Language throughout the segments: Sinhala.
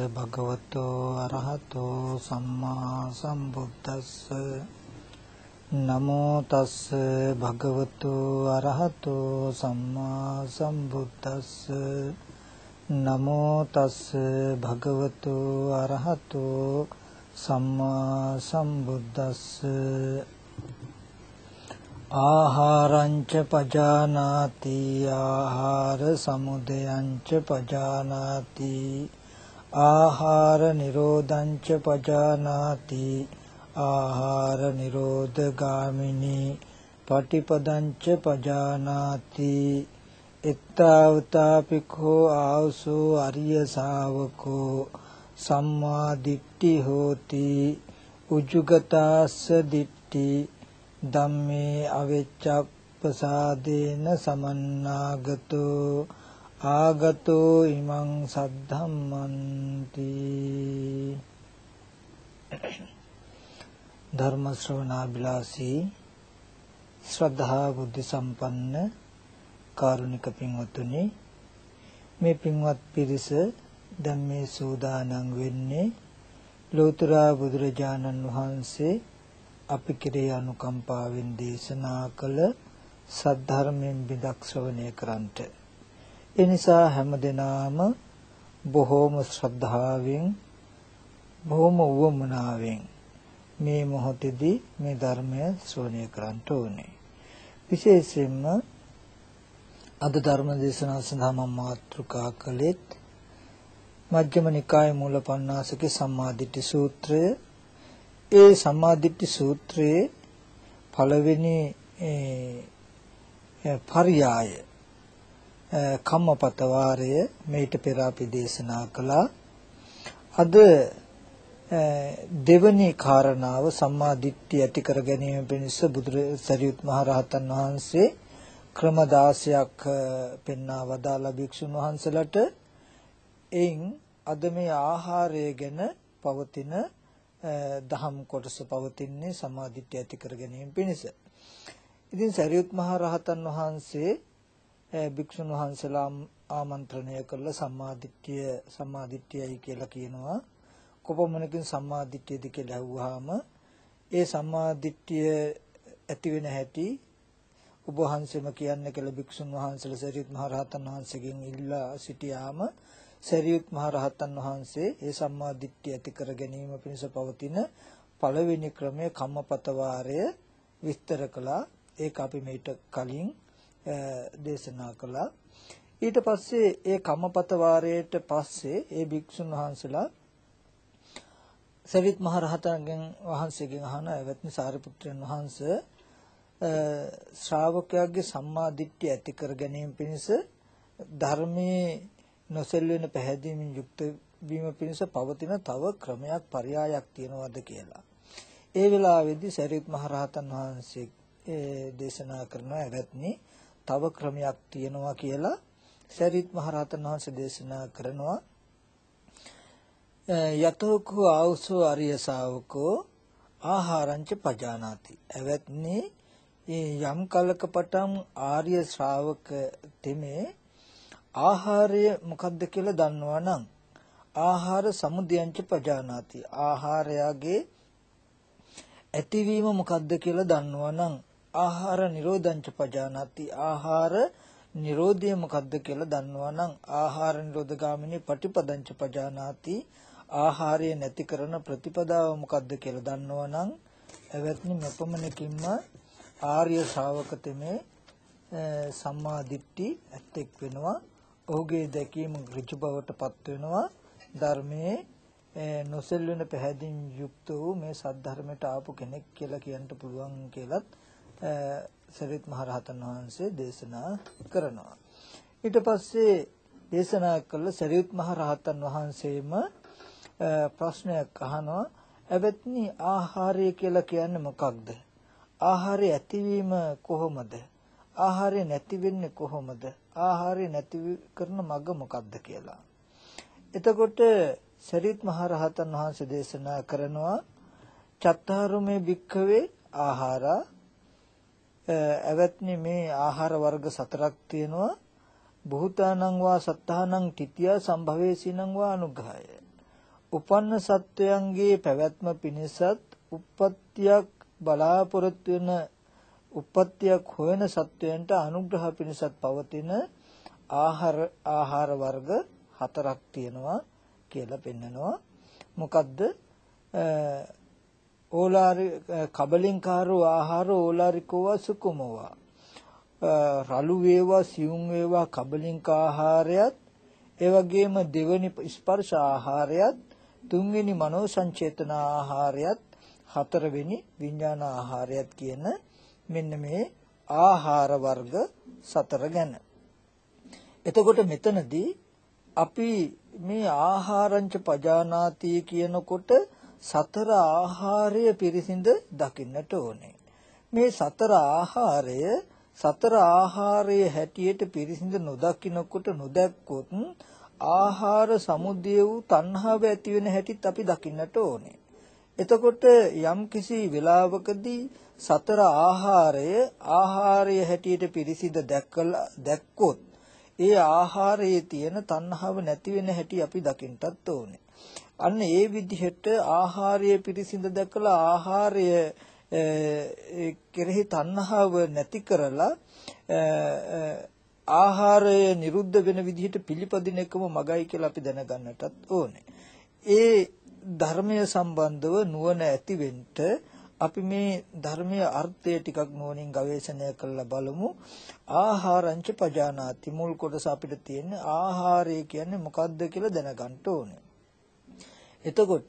භගවතෝ අරහතෝ සම්මා සම්බුද්දස්ස නමෝ තස්ස භගවතෝ අරහතෝ සම්මා සම්බුද්දස්ස නමෝ තස්ස භගවතෝ අරහතෝ සම්මා සම්බුද්දස්ස ආහාරංච පජානාති ආහාර සමුදයංච පජානාති ආහාර නිරෝධංච පජානාති ආහාර නිරෝධගාමිනී පටිපදංච පජානාති එත්තාවතාපිකෝ ආවසෝ අරිය ශාවකෝ සම්මා දිට්ඨි හෝති උජුගතාස්ස දිට්ඨි ධම්මේ අවෙච්ඡප්පසාදේන සමන්නාගතෝ ආගතෝ ඉමං සද්ධම්මන්ති. ධර්ම ශ්‍රවණාබිලාසී ශ්‍රද්ධා බුද්ධ සම්පන්න කාරුණික පින්වත්නි, මේ පින්වත් පිරිස දැන් මේ සූදානම් වෙන්නේ ලෝතර බුදුරජාණන් වහන්සේ අපි කෙරේ අනුකම්පාවෙන් දේශනා කළ සද්ධර්මයෙන් බිදක් ශ්‍රවණය කරන්ට. ඒ නිසා හැමදෙනාම බොහෝම ශ්‍රද්ධාවෙන් බොහෝම උවමනාවෙන් මේ මොහොතේදී මේ ධර්මය ශ්‍රවණය කරන්ට ඕනේ. විශේෂයෙන්ම අද ධර්ම දේශනාව සඳහා මම මාතෘකා කළෙත් මජ්ක්‍ධිම නිකායේ මූලපණ්ණාසකේ සම්මාදිට්ඨි සූත්‍රය. ඒ සම්මාදිට්ඨි සූත්‍රයේ පළවෙනි පර්යාය කම්මපත වාරය මේට පෙර අපි දේශනා කළා. අද දෙවනි කාරණාව සම්මාදිට්ඨිය ඇති කර ගැනීම පිණිස සරියුත් මහ රහතන් වහන්සේ ක්‍රම 16ක් පෙන්වා වදාලා භික්ෂුන් වහන්සේලාට. එයින් අද මේ ආහාරය ගැන පවතින දහම් කොටස පවතින්නේ සම්මාදිට්ඨිය ඇති කර ගැනීම පිණිස. ඉතින් සරියුත් මහ රහතන් වහන්සේ භික්ෂුන් වහන්සේලා ආමන්ත්‍රණය කළ සම්මාදිට්ඨියයි කියලා කියනවා. කොපමණකින් සම්මාදිට්ඨියද කියලා අහුවාම ඒ සම්මාදිට්ඨිය ඇති වෙන හැටි ඔබ වහන්සේම කියන්න කියලා භික්ෂුන් වහන්සේලා සරියුත් මහ රහතන් වහන්සේගෙන් ඉල්ලා සිටියාම සරියුත් මහ රහතන් වහන්සේ ඒ සම්මාදිට්ඨිය ඇති කර ගැනීම පිණිස පවතින පළවෙනි ක්‍රමය කම්මපත වාරය විස්තර කළා. ඒක අපි මේට කලින් දේශනා කළා. ඊට පස්සේ ඒ කම්මපත වාරයට පස්සේ ඒ භික්ෂුන් වහන්සේලා සරියුත් මහ රහතන් වහන්සේගෙන් අහන එවත්නි සාරිපුත්‍රයන් වහන්සේ ශ්‍රාවකයාගේ සම්මාදිට්ඨිය ඇති කර ගැනීම පිණිස ධර්මයේ නොසෙල්වෙන පැහැදීමෙන් යුක්ත වීම පිණිස පවතින තව ක්‍රමයක් පරයායක් තියනවාද කියලා. ඒ වෙලාවේදී සරියුත් මහ රහතන් වහන්සේ දේශනා කරනවා එවත්නි තව ක්‍රමයක් තියනවා කියලා. සරියුත් මහ රහතන් වහන්සේ දේශනා කරනවා යතෝකෝ ආවසෝ අරිය ශාවකෝ ආහාරංච පජානාති. එවත්නි යම් කලක පටන් ආර්ය ශ්‍රාවක තෙමේ ආහාරය මොකද්ද කියලා දන්නවා නම් ආහාර සමුදයංච පජානාති. ආහාරයගේ ඇතිවීම මොකද්ද කියලා දන්නවා නම් ආහාර නිරෝධංච පජානාති. ආහාර නිරෝධය මොකද්ද කියලා දන්නවා නම් ආහාර නිරෝධගාමිනී පටිපදංච පජානාති. ආහාරය නැති කරන ප්‍රතිපදාව මොකද්ද කියලා දන්නවා නම් එවත්නි මෙපමණකින්ම ආර්ය ශ්‍රාවක තෙමේ සම්මා දිට්ඨි ඇත්තෙක් වෙනවා. ඔහුගේ දැකීම ඍජු බවට පත් වෙනවා. ධර්මයේ නොසෙල්වෙන පැහැදින් යුක්ත වූ මේ සද්ධර්මයට ආපු කෙනෙක් කියලා කියන්න පුළුවන් කියලත් සරියුත් මහ රහතන් වහන්සේ දේශනා කරනවා. ඊට පස්සේ දේශනා කළ සරියුත් මහ රහතන් වහන්සේම ප්‍රශ්නයක් අහනවා එවත්නි ආහාරය කියලා කියන්නේ මොකක්ද? ආහාරය ඇතිවීම කොහොමද? ආහාරය නැති වෙන්නේ කොහොමද? ආහාරය නැති කරන මඟ මොකක්ද කියලා. එතකොට සරියුත් මහ රහතන් වහන්සේ දේශනා කරනවා චත්තාරුමේ භික්ඛවේ ආහාරා. එවත්නි මේ ආහාර වර්ග 4ක් තියෙනවා. බුහතානං වා සත්තානං තිතිය සම්භවේසීනං වා අනුග්‍රහය. උපන්න සත්වයන්ගේ පැවැත්ම පිණිසත් උප්පත්තියක් බලාපොරොත්තු වෙන උප්පත්තියක් හොයන සත්වයන්ට අනුග්‍රහ පිණිසත් පවතින ආහාර වර්ග 4ක් තියෙනවා කියලා පෙන්නනවා. මොකද්ද? ඕලාරි කබලින්කාරෝ ආහාර ඕලාරිකෝවා සුකුමෝවා. රළු වේවා සියුම් වේවා කබලින්ක ආහාරයත් ඒ වගේම දෙවෙනි ස්පර්ශ ආහාරයත් තුන්වෙනි මනෝ සංචේතන ආහාරයත් හතරවෙනි විඥාන ආහාරයත් කියන මෙන්න මේ ආහාර වර්ග 4 ගැන. එතකොට මෙතනදී අපි මේ ආහාරංච පජානාති කියනකොට සතර ආහාරය පිරිසිඳ දකින්නට ඕනේ. මේ සතර ආහාරයේ හැටියට පිරිසිඳ නොදකින්නකොට නොදැක්කොත් ආහාර සමුදය වූ තණ්හාව ඇති වෙන හැටිත් අපි දකින්නට ඕනේ. එතකොට යම් කිසි වෙලාවකදී සතර ආහාරය හැටියට පිරිසිඳ දැක්කොත් ඒ ආහාරයේ තියෙන තණ්හාව නැති වෙන හැටි අපි දකින්නටත් ඕනේ. අන්න ඒ විදිහට ආහාරය පිරිසිඳ දැකලා ආහාරය කෙරෙහි තණ්හාව නැති කරලා ආහාරය නිරුද්ධ වෙන විදිහට පිළිපදින එකම මගයි කියලා අපි දැනගන්නටත් ඕනේ. ඒ ධර්මය සම්බන්ධව නුවණ ඇති වෙන්න අපි මේ ධර්මයේ අර්ථය ටිකක් නුවණින් ගවේෂණය කරලා බලමු. ආහාරංච පජානාති මුල් කොටස අපිට තියෙන ආහාරය කියන්නේ මොකක්ද කියලා දැනගන්න ඕනේ. එතකොට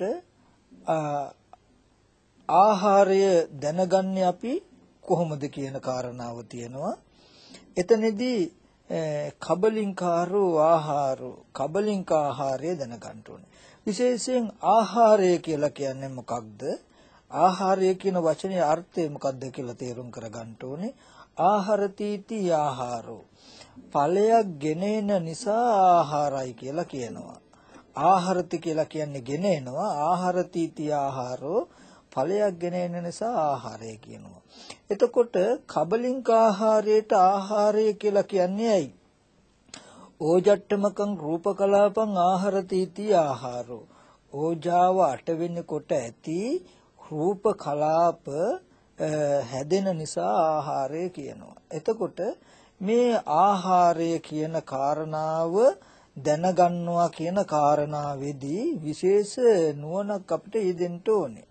ආහාරය දැනගන්නේ අපි කොහොමද කියන කාරණාව තියෙනවා. එතනදී කබලින්කාරෝ ආහාරෝ කබලින්ක ආහාරය දැනගන්න ඕනේ. විශේෂයෙන් ආහාරය කියලා කියන්නේ මොකක්ද? ආහාරය කියන වචනේ අර්ථය මොකක්ද කියලා තේරුම් කරගන්න ඕනේ. ආහාරතීති ආහාරෝ ඵලයක් ගෙනෙන නිසා ආහාරයි කියලා කියනවා. ආහාරති කියලා කියන්නේ ගෙනෙනවා. ආහාරතීති ආහාරෝ ඵලයක් ගෙනෙන නිසා ආහාරය කියනවා. එතකොට කබලින්ක ආහාරයට ආහාරය කියලා කියන්නේ ඇයි? ඕජට්ටමකං රූපකලාපං ආහාරතීති ආහාරෝ ඕජාව අටවෙනි කොට ඇති රූප කලාප හැදෙන නිසා ආහාරය කියනවා. එතකොට මේ ආහාරය කියන කාරණාව දැනගන්නවා කියන කාරණාවේදී විශේෂ නුවණක් අපිට යෙදෙන්න ඕනේ.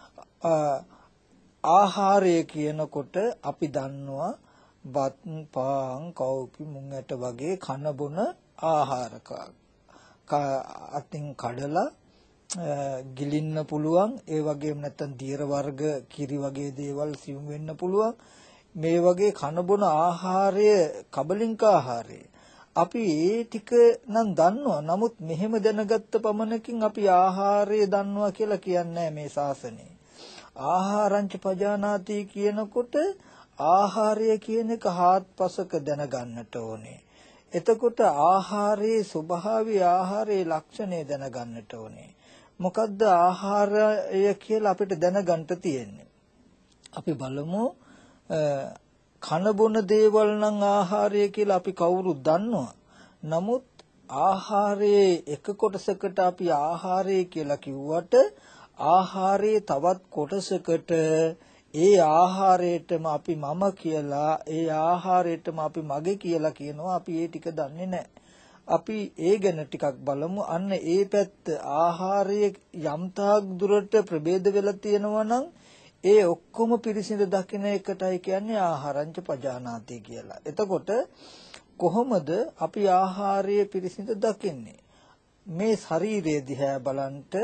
ආහාරය කියනකොට අපි දන්නවා බත් පාන් කව්පි මුං ඇට වගේ කන බොන ආහාරක අතින් කඩලා ගිලින්න පුළුවන්. ඒ වගේම නැත්නම් දියර වර්ග කිරි වගේ දේවල් සිවුම් වෙන්න පුළුවන්. මේ වගේ කන බොන ආහාරය කබලින්ක ආහාරය අපි ඒ ටික නම් දන්නවා. නමුත් මෙහෙම දැනගත්ත පමණකින් අපි ආහාරය දන්නවා කියලා කියන්නේ මේ ශාසනය. ආහාරංච පජානාති කියනකොට ආහාරය කියන එක හාත්පසක දැනගන්නට ඕනේ. එතකොට ආහාරයේ ස්වභාවය ආහාරයේ ලක්ෂණය දැනගන්නට ඕනේ. මොකද්ද ආහාරය කියලා අපිට දැනගන්න තියෙන්නේ? අපි බලමු කන බොන දේවල් නම් ආහාරය කියලා අපි කවුරුත් දන්නවා. නමුත් ආහාරයේ එක කොටසකට අපි ආහාරය කියලා කිව්වට ආහාරයේ තවත් කොටසකට ඒ ආහාරයටම අපි මම කියලා ඒ ආහාරයටම අපි මගේ කියලා කියනවා. අපි ඒ ටික දන්නේ නැහැ. අපි ඒ ගැන ටිකක් බලමු. අන්න ඒ පැත්ත ආහාරයේ යම්තාක් දුරට ප්‍රභේද වෙලා තියෙනවා නම් ඒ ඔක්කොම පිරිසිඳ දකින එකටයි කියන්නේ ආහාරංච පජානාති කියලා. එතකොට කොහොමද අපි ආහාරය පිරිසිඳ දකින්නේ? මේ ශරීරය දිහා බලන්ට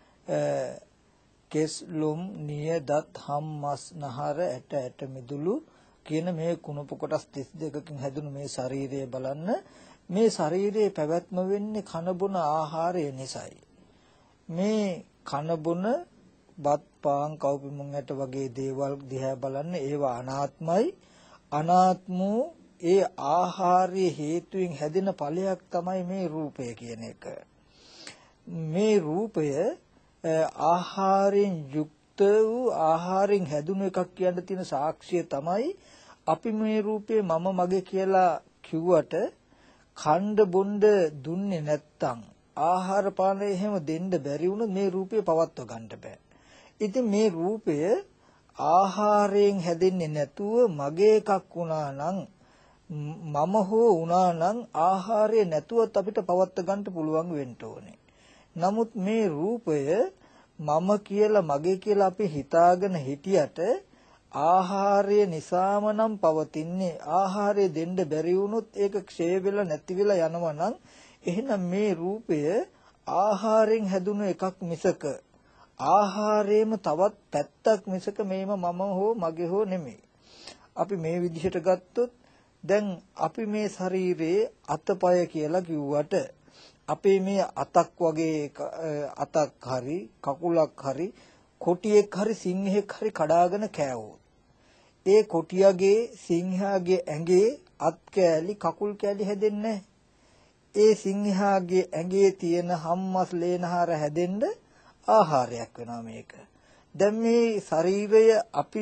කෙස් ලොම් නිය දත් හම් මස් නහර ඇට මිදුළු කියන මේ කුණප කොටස් 32කින් හැදුණු මේ ශරීරය බලන්න. මේ ශරීරයේ පැවැත්ම වෙන්නේ කන බොන ආහාරය නිසායි. මේ කන බොන බත් පාන් කව්පි මුං ඇට වගේ දේවල් දිහා බලන්න ඒවා අනාත්මයි. අනාත්ම ඒ ආහාරයේ හේතුවෙන් හැදෙන ඵලයක් තමයි මේ රූපය කියන එක. මේ රූපය ආහාරයෙන් යුක්ත වූ ආහාරයෙන් හැදුණු එකක් කියන තියෙන සාක්ෂිය තමයි අපි මේ රූපේ මම මගේ කියලා කිව්වට ඛණ්ඩ බොණ්ඩ දුන්නේ නැත්තම් ආහාර පාන එහෙම දෙන්න බැරි වුණොත් මේ රූපය පවත්ව ගන්න බෑ. ඉතින් මේ රූපය ආහාරයෙන් හැදෙන්නේ නැතුව මගේ එකක් වුණා නම් මම හෝ වුණා නම් ආහාරය නැතුවත් අපිට පවත්ව ගන්න පුළුවන් වෙන්න ඕනේ. නමුත් මේ රූපය මම කියලා මගේ කියලා අපි හිතාගෙන හිටියට ආහාරය නිසාම නම් පවතින්නේ. ආහාරය දෙන්න බැරි වුණොත් ඒක ක්ෂය වෙලා නැති වෙලා යනවා නම් එහෙනම් මේ රූපය ආහාරයෙන් හැදුණු එකක් මිසක ආහාරයේම තවත් පැත්තක් මිසක මේම මම හෝ මගේ හෝ නෙමෙයි. අපි මේ විදිහට ගත්තොත් දැන් අපි මේ ශරීරයේ අතපය කියලා කිව්වට අපේ මේ අතක් වගේ අතක් හරි කකුලක් හරි කොටියෙක් හරි සිංහෙක් හරි කඩාගෙන කෑවොත් ඒ කොටියගේ සිංහාගේ ඇඟේ අත් කෑලි කකුල් කෑලි හැදෙන්නේ ඒ සිංහාගේ ඇඟේ තියෙන හම්මස් ලේනහර හැදෙන්න ආහාරයක් වෙනවා මේක. දැන් මේ ශරීරය අපි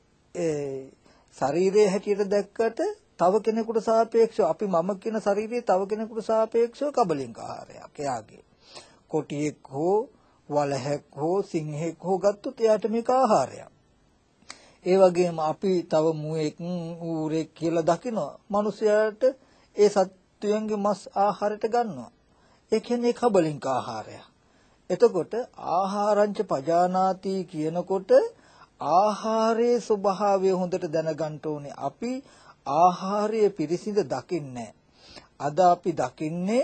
ශරීරයේ හැටියට දැක්කට තව කෙනෙකුට සාපේක්ෂව අපි මම කියන ශරීරයේ තව කෙනෙකුට සාපේක්ෂව කබලින්ක ආහාරයක්. එයාගේ කොටියෙක් හෝ වලහෙක් හෝ සිංහෙක් හෝ ගත්තොත් එයාට මේක ආහාරයක්. ඒ වගේම අපි තව මුවෙක් ඌරෙක් කියලා දකිනවා. මිනිසයාට ඒ සත්වයන්ගේ මස් ආහාරයට ගන්නවා. ඒ කියන්නේ කබලින්ක ආහාරයක්. එතකොට ආහාරංච පජානාති කියනකොට ආහාරයේ ස්වභාවය හොඳට දැනගන්න ඕනේ. අපි ආහාරය පිරිසිඳ දකින්නේ. අද අපි දකින්නේ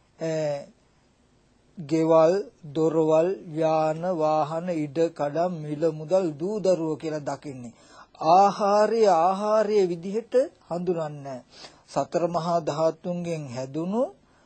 ගෙවල්, දොරවල්, යාන, වාහන, ඉඩ කඩම්, මිල මුදල්, දූ දරුවෝ කියලා දකින්නේ. ආහාරයේ විදිහට හඳුනන්නේ. සතර මහා ධාතුන්ගෙන් හැදුණු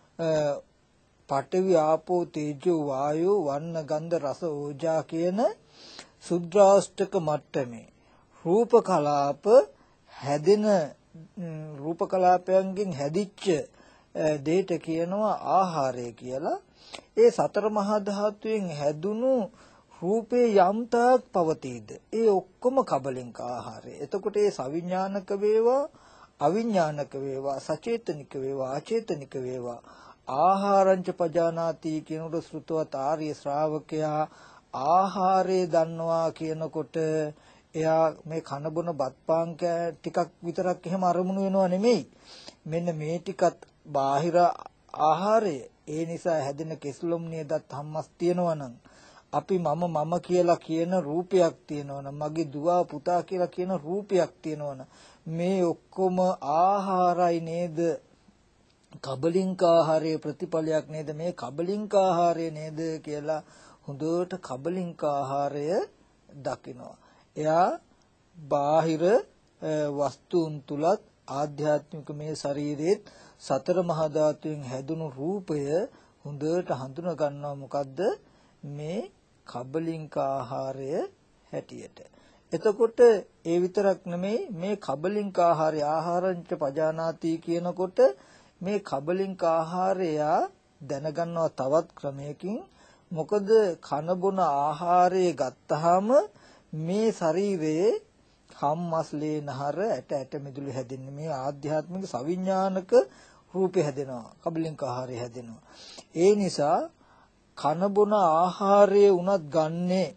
පඨවි ආපෝ තේජෝ වායෝ වර්ණ ගන්ධ රස ඕජා කියන සුද්‍රාෂ්ටක මට්ටමේ රූප කලාප හැදෙන රූප කලාපයන්ගෙන් හැදිච්ච දෙයට කියනවා ආහාරය කියලා. ඒ සතර මහා ධාතුයෙන් හැදුණු රූපේ යම්තාක් පවතීද ඒ ඔක්කොම කබලින්ක ආහාරය. එතකොට ඒ සවිඥානික වේවා අවිඥානික වේවා සචේතනික වේවා අචේතනික වේවා ආහාරංච පජානාති කියනකොට ශ්‍රුතවත් ආර්ය ශ්‍රාවකයා ආහාරය දන්නවා කියනකොට එයා මේ කන බොන බත් පාන් ටිකක් විතරක් එහෙම අරමුණු වෙනව නෙමෙයි. මෙන්න මේ ටිකත් බාහිර ආහාරය. ඒ නිසා හැදෙන කෙස්ලොම් නියදත් හම්මස් තියෙනවා නම් අපි මම කියලා කියන රූපයක් තියෙනවා නම් මගේ දුව පුතා කියලා කියන රූපයක් තියෙනවා නම් මේ ඔක්කොම ආහාරයි නේද? කබලින්ක ආහාරයේ ප්‍රතිඵලයක් නේද? මේ කබලින්ක ආහාරය නේද කියලා හොඳට කබලින්ක ආහාරය දකිනවා. එයා බාහිර වස්තුන් තුලත් ආධ්‍යාත්මික මේ ශරීරෙත් සතර මහා ධාතුන් හැදුණු රූපය හොඳට හඳුනා ගන්නවා. මොකද්ද මේ කබලින්ක ආහාරය හැටියට. එතකොට ඒ විතරක් නෙමෙයි මේ කබලින්ක ආහාරය ආහාරංච පජානාති කියනකොට මේ කබලින්ක ආහාරය දැනගන්නවා තවත් ක්‍රමයකින්. මොකද කන බොන ආහාරය ගත්තාම මේ ශරීරයේ හම්මස්ලේ නහර ඇට මිදුළු හැදෙන්නේ. මේ ආධ්‍යාත්මික සවිඥානික රූපේ හැදෙනවා. කබලින්ක ආහාරය හැදෙනවා. ඒ නිසා කන බොන ආහාරය උනත් ගන්නේ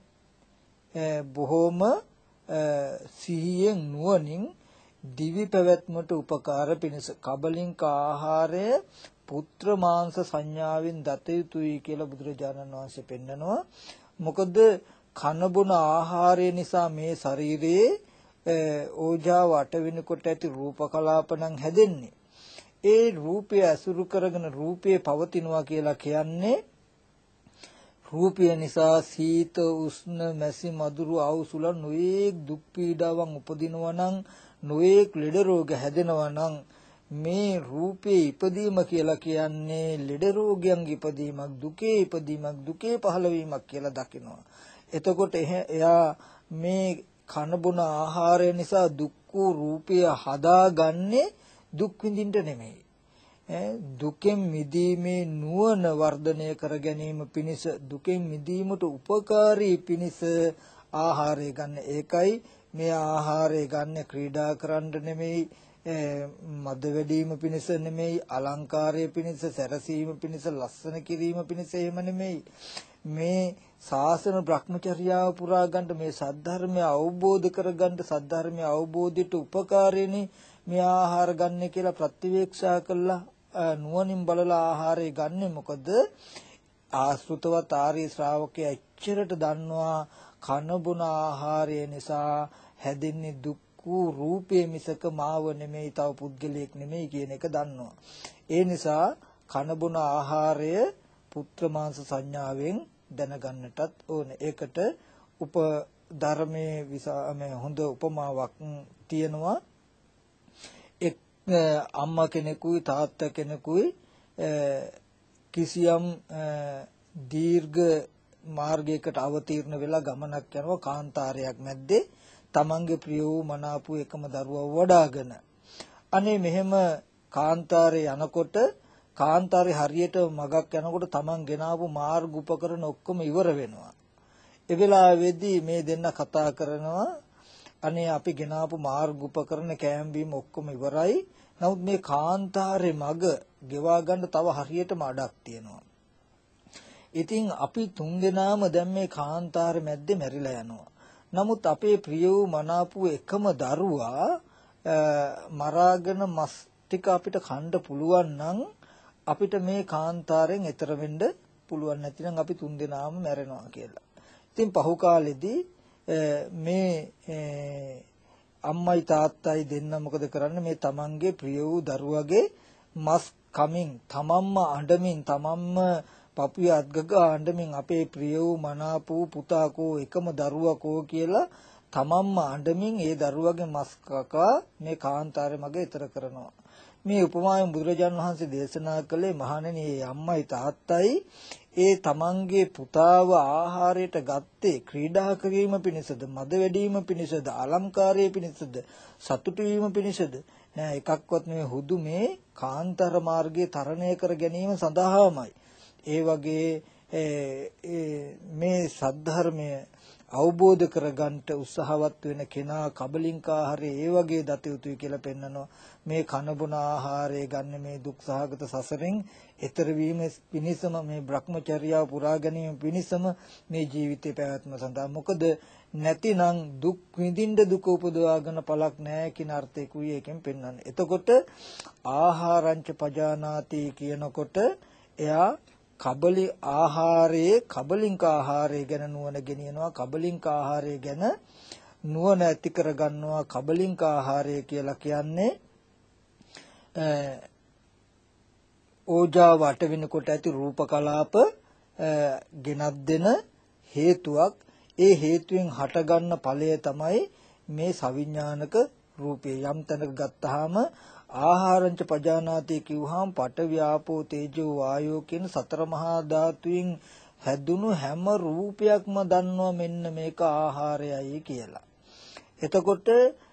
බොහොම සිහියෙන් නුවණින් දිවි පැවැත්මට උපකාර පිණිස. කබලින්ක ආහාරය පුත්‍ර මාංශ සංඥාවෙන් දත යුතුයි කියලා බුදුරජාණන් වහන්සේ පෙන්නනවා. මොකද කන බොන ආහාරය නිසා මේ ශරීරයේ ඕජාව අට වෙනකොට ඇති රූප කලාපණන් හැදෙන්නේ. ඒ රූපය අසුරු කරගෙන රූපය පවතිනවා කියලා කියන්නේ රූපය නිසා සීත උෂ්ණ මැසි මදුරු අවුසුල නොයේක් දුක් පීඩාවන් උපදිනවා නම් නොයේක් ලෙඩ රෝග හැදෙනවා නම් මේ රූපේ ඉපදීම කියලා කියන්නේ ලෙඩ රෝගයන්ගේ ඉපදීමක්, දුකේ ඉපදීමක්, දුකේ පහළවීමක් කියලා දකිනවා. එතකොට එයා මේ කන බොන ආහාරය නිසා දුක් වූ රූපය හදාගන්නේ දුක් විඳින්න නෙමෙයි. දුකෙන් මිදීමේ නුවණ වර්ධනය කර ගැනීම පිණිස, දුකෙන් මිදීමට උපකාරී පිණිස ආහාරය ගන්න. ඒකයි මේ ආහාරය ගන්න ක්‍රීඩා කරන්න නෙමෙයි, මද වැඩිම පිණිස නෙමෙයි, අලංකාරය පිණිස, සැරසීම පිණිස, ලස්සන කිරීම පිණිස එහෙම නෙමෙයි. මේ ශාසන භ්‍රමචර්යාව පුරා ගන්න, මේ සද්ධර්මය අවබෝධ කරගන්න, සද්ධර්මය අවබෝධයට උපකාරෙනි මේ ආහාර ගන්න කියලා ප්‍රතිවේක්ෂා කළා නුවණින් බලලා ආහාරය ගන්නෙ. මොකද ආශ්‍රිතවත් ආර්ය ශ්‍රාවකයා එච්චරට දන්නවා කන බොන ආහාරය නිසා හැදෙන්නේ දුක් වූ රූපේ මිසක මාව නෙමෙයි, තව පුද්ගලයෙක් නෙමෙයි කියන එක දන්නවා. ඒ නිසා කන බොන ආහාරය පුත්‍ර මාංශ සංඥාවෙන් දැනගන්නටත් ඕනේ. ඒකට ධර්මයේ හොඳ උපමාවක් තියෙනවා. එක් අම්මා කෙනෙකුයි තාත්තා කෙනෙකුයි කිසියම් දීර්ඝ මාර්ගයකට අවතීර්ණ වෙලා ගමනක් යනවා කාන්තාරයක් මැද්දේ තමන්ගේ ප්‍රිය වූ මනාප වූ එකම දරුවව වඩාගෙන. අනේ මෙහෙම කාන්තාරේ යනකොට කාන්තාරේ හරියට මගක් යනකොට තමන් ගෙනාවු මාර්ග උපකරණ ඔක්කොම ඉවර වෙනවා. ඒ වෙලාවේදී මේ දෙන්න කතා කරනවා, අනේ අපි ගෙනාවු මාර්ග උපකරණ කෑම බීම ඔක්කොම ඉවරයි. නමුත් මේ කාන්තාරේ මග ගෙවා ගන්න තව හරියටම අඩක් තියෙනවා. ඉතින් අපි තුන්දෙනාම දැන් මේ කාන්තාරේ මැද්දේ මැරිලා යනවා. නමුත් අපේ ප්‍රිය වූ මනාප වූ එකම දරුවා මරාගෙන මස් ටික අපිට කන්න පුළුවන් නම් අපිට මේ කාන්තාරයෙන් එතර වෙන්න පුළුවන්, නැතිනම් අපි තුන්දෙනාම මැරෙනවා කියලා. ඉතින් පහු කාලෙදී මේ අම්මයි තාත්තයි දෙන්න මොකද කරන්නේ, මේ තමන්ගේ ප්‍රිය වූ දරුවගේ මස් කමින් තමන්ම අඬමින් තමන්ම පපුවේ අත්ගග අඬමින් අපේ ප්‍රිය වූ මනාප වූ පුතා කෝ එකම දරුවා කෝ කියලා තමන්ම අඬමින් ඒ දරුවගේ මස් කකා මේ කාන්තාරේ මගේ ඊතර කරනවා. මේ උපමාවෙන් බුදුරජාන් වහන්සේ දේශනා කළේ මහණෙනි, මේ අම්මයි තාත්තයි ඒ තමන්ගේ පුතාව ආහාරයට ගත්තේ ක්‍රීඩා කිරීම පිණිසද, මද වැඩිම පිණිසද, අලංකාරයේ පිණිසද, සතුටු වීම පිණිසද නෑ. එකක්වත් නෙවෙයි, හුදු මේ කාන්තාර මාර්ගයේ තරණය කර ගැනීම සඳහාමයි. ඒ වගේ මේ සද්ධර්මය අවබෝධ කරගන්නට උත්සාහවත් වෙන කෙනා කබලින්ක ආහාරය ඒ වගේ දත යුතුයි කියලා පෙන්නනවා. මේ කන බොන ආහාරය ගන්න මේ දුක් සහගත සසරෙන් එතර වීම පිණිසම, මේ භ්‍රමචර්යාව පුරා ගැනීම පිණිසම මේ ජීවිතේ පැවැත්ම සඳහා. මොකද නැතිනම් දුක් විඳින්න දුක උපදවාගෙන පළක් නැහැ කියන අර්ථයකුයි එකෙන් පෙන්වන්නේ. එතකොට ආහාරංච පජානාති කියනකොට එයා කබලි ආහාරයේ කබලින්ක ආහාරය ගැන නුවණ ගෙනියනවා. කබලින්ක ආහාරය ගැන නුවණ ඇති කර ගන්නවා. කබලින්ක ආහාරය කියලා කියන්නේ ඕජාව අට වෙනකොට ඇති රූප කලාප ගෙනත් දෙන හේතුවක්. ඒ හේතුවෙන් හටගන්න ඵලය තමයි මේ සවිඥානික රූපේ. යම් තැනක ගත්තාම ආහාරංච පජානාති කිව්වහම පඨවි ආපෝ තේජෝ වායෝ කියන සතර මහා ධාතුන් හැදුණු හැම රූපයක්ම දන්නවා මෙන්න මේක ආහාරයයි කියලා. එතකොට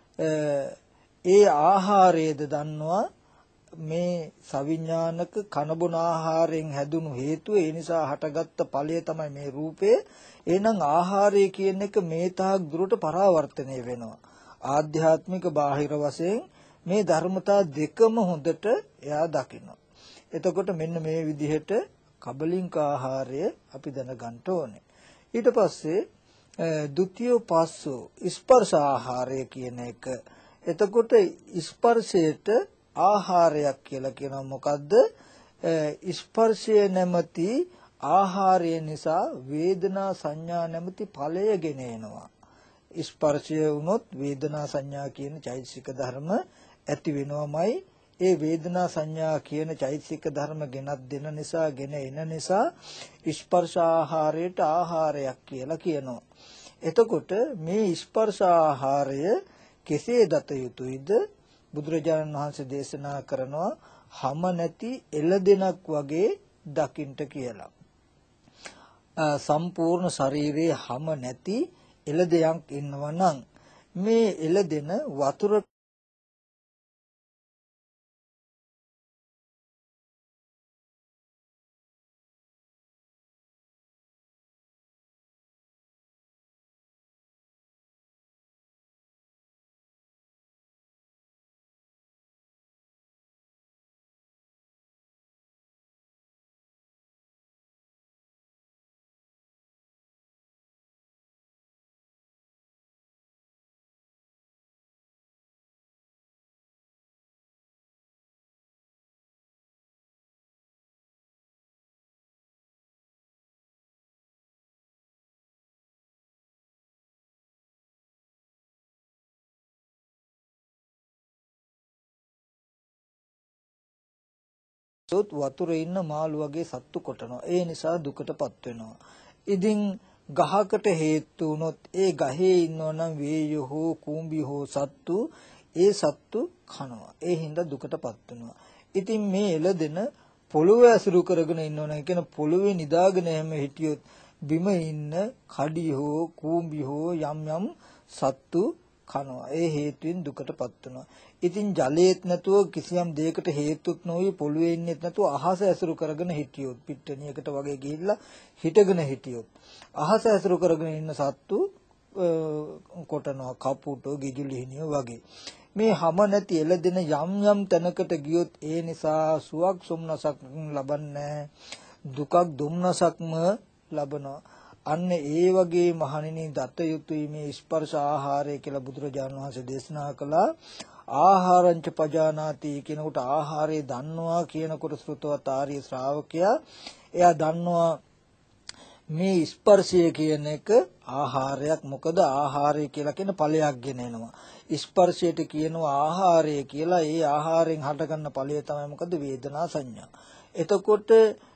ඒ ආහාරයේද දන්නවා මේ සවිඥානික කනබුන ආහාරයෙන් හැදුණු හේතුව, ඒ නිසා හටගත්ත ඵලය තමයි මේ රූපය. එහෙනම් ආහාරය කියන එක මේ තාක් දුරට පරාවර්තනය වෙනවා. ආධ්‍යාත්මික බාහිර වශයෙන් මේ ධර්මතා දෙකම හොඳට එයා දකිනවා. එතකොට මෙන්න මේ විදිහට කබලින්ක ආහාරය අපි දැනගන්න ඕනේ. ඊට පස්සේ ဒုတိ ය පස්සෝ ස්පර්ශ ආහාරය කියන එක. එතකොට ස්පර්ශයට ආහාරයක් කියලා කියනවා. මොකද්ද? ස්පර්ශය නැමැති ආහාරය නිසා වේදනා සංඥා නැමැති ඵලය ගෙන එනවා. ස්පර්ශය වුණොත් වේදනා සංඥා කියන චෛතසික ධර්ම ඇති වෙනවමයි. ඒ වේදනා සංඥා කියන චෛතසික ධර්ම ගෙනත් දෙන නිසා, ගෙන එන නිසා ස්පර්ශ ආහාරයට ආහාරයක් කියලා කියනවා. එතකොට මේ ස්පර්ශ ආහාරය කෙසේ දත යුතුයිද? බුදුරජාණන් වහන්සේ දේශනා කරනවා හැම නැති එළදෙනක් වගේ දකින්ට කියලා. සම්පූර්ණ ශරීරයේ හැම නැති එළදෙයක් ඉන්නවා නම් මේ එළදෙන වතුර වතුරේ ඉන්න මාළු වගේ සත්තු කොටනවා. ඒ නිසා දුකටපත් වෙනවා. ඉතින් ගහකට හේතු වුණොත් ඒ ගහේ ඉන්නවනම් වේය හෝ කූඹි හෝ සත්තු ඒ සත්තු කනවා. ඒ හින්දා දුකටපත් වෙනවා. ඉතින් මේ එළදෙන පොළොව ඇසුරු කරගෙන ඉන්නවනම් කියන පොළොවේ නිදාගෙන හැම හිටියොත් බිම ඉන්න කඩි හෝ කූඹි හෝ යම් යම් සත්තු කනවා. ඒ හේතුවෙන් දුකටපත් වෙනවා. ඉතින් ජලයේත් නැතුව කිසියම් දෙයකට හේතුත් නොවි පොළොවේ ඉන්නෙත් නැතුව අහස ඇසුරු කරගෙන හිටියොත් පිට්ටනියකට වගේ ගිහිල්ලා හිටගෙන හිටියොත් අහස ඇසුරු කරගෙන ඉන්න සත්තු කොටනවා. කපුටෝ ගිජුලිහිනියෝ වගේ. මේ හැම නැති එළදෙන යම් යම් තැනකට ගියොත් ඒ නිසා සුවක් සොම්නසක් ලබන්නේ දුකක් දුම්නසක්ම ලබනවා. අන්න ඒ වගේ මහණෙනි දත යුතුයි මේ ස්පර්ශ ආහාරය කියලා බුදුරජාණන් වහන්සේ දේශනා කළා. ආහාරංච පජානාති කියනකොට ආහාරය දන්නවා කියනකොට ශ්‍රුතවත් ආර්ය ශ්‍රාවකයා එයා දන්නවා මේ ස්පර්ශය කියන එක ආහාරයක්. මොකද ආහාරය කියලා කියන ඵලයක් ගෙන එනවා. ස්පර්ශයට කියනවා ආහාරය කියලා. ඒ ආහාරයෙන් හටගන්න ඵලය තමයි මොකද? වේදනා සංඥා. එතකොට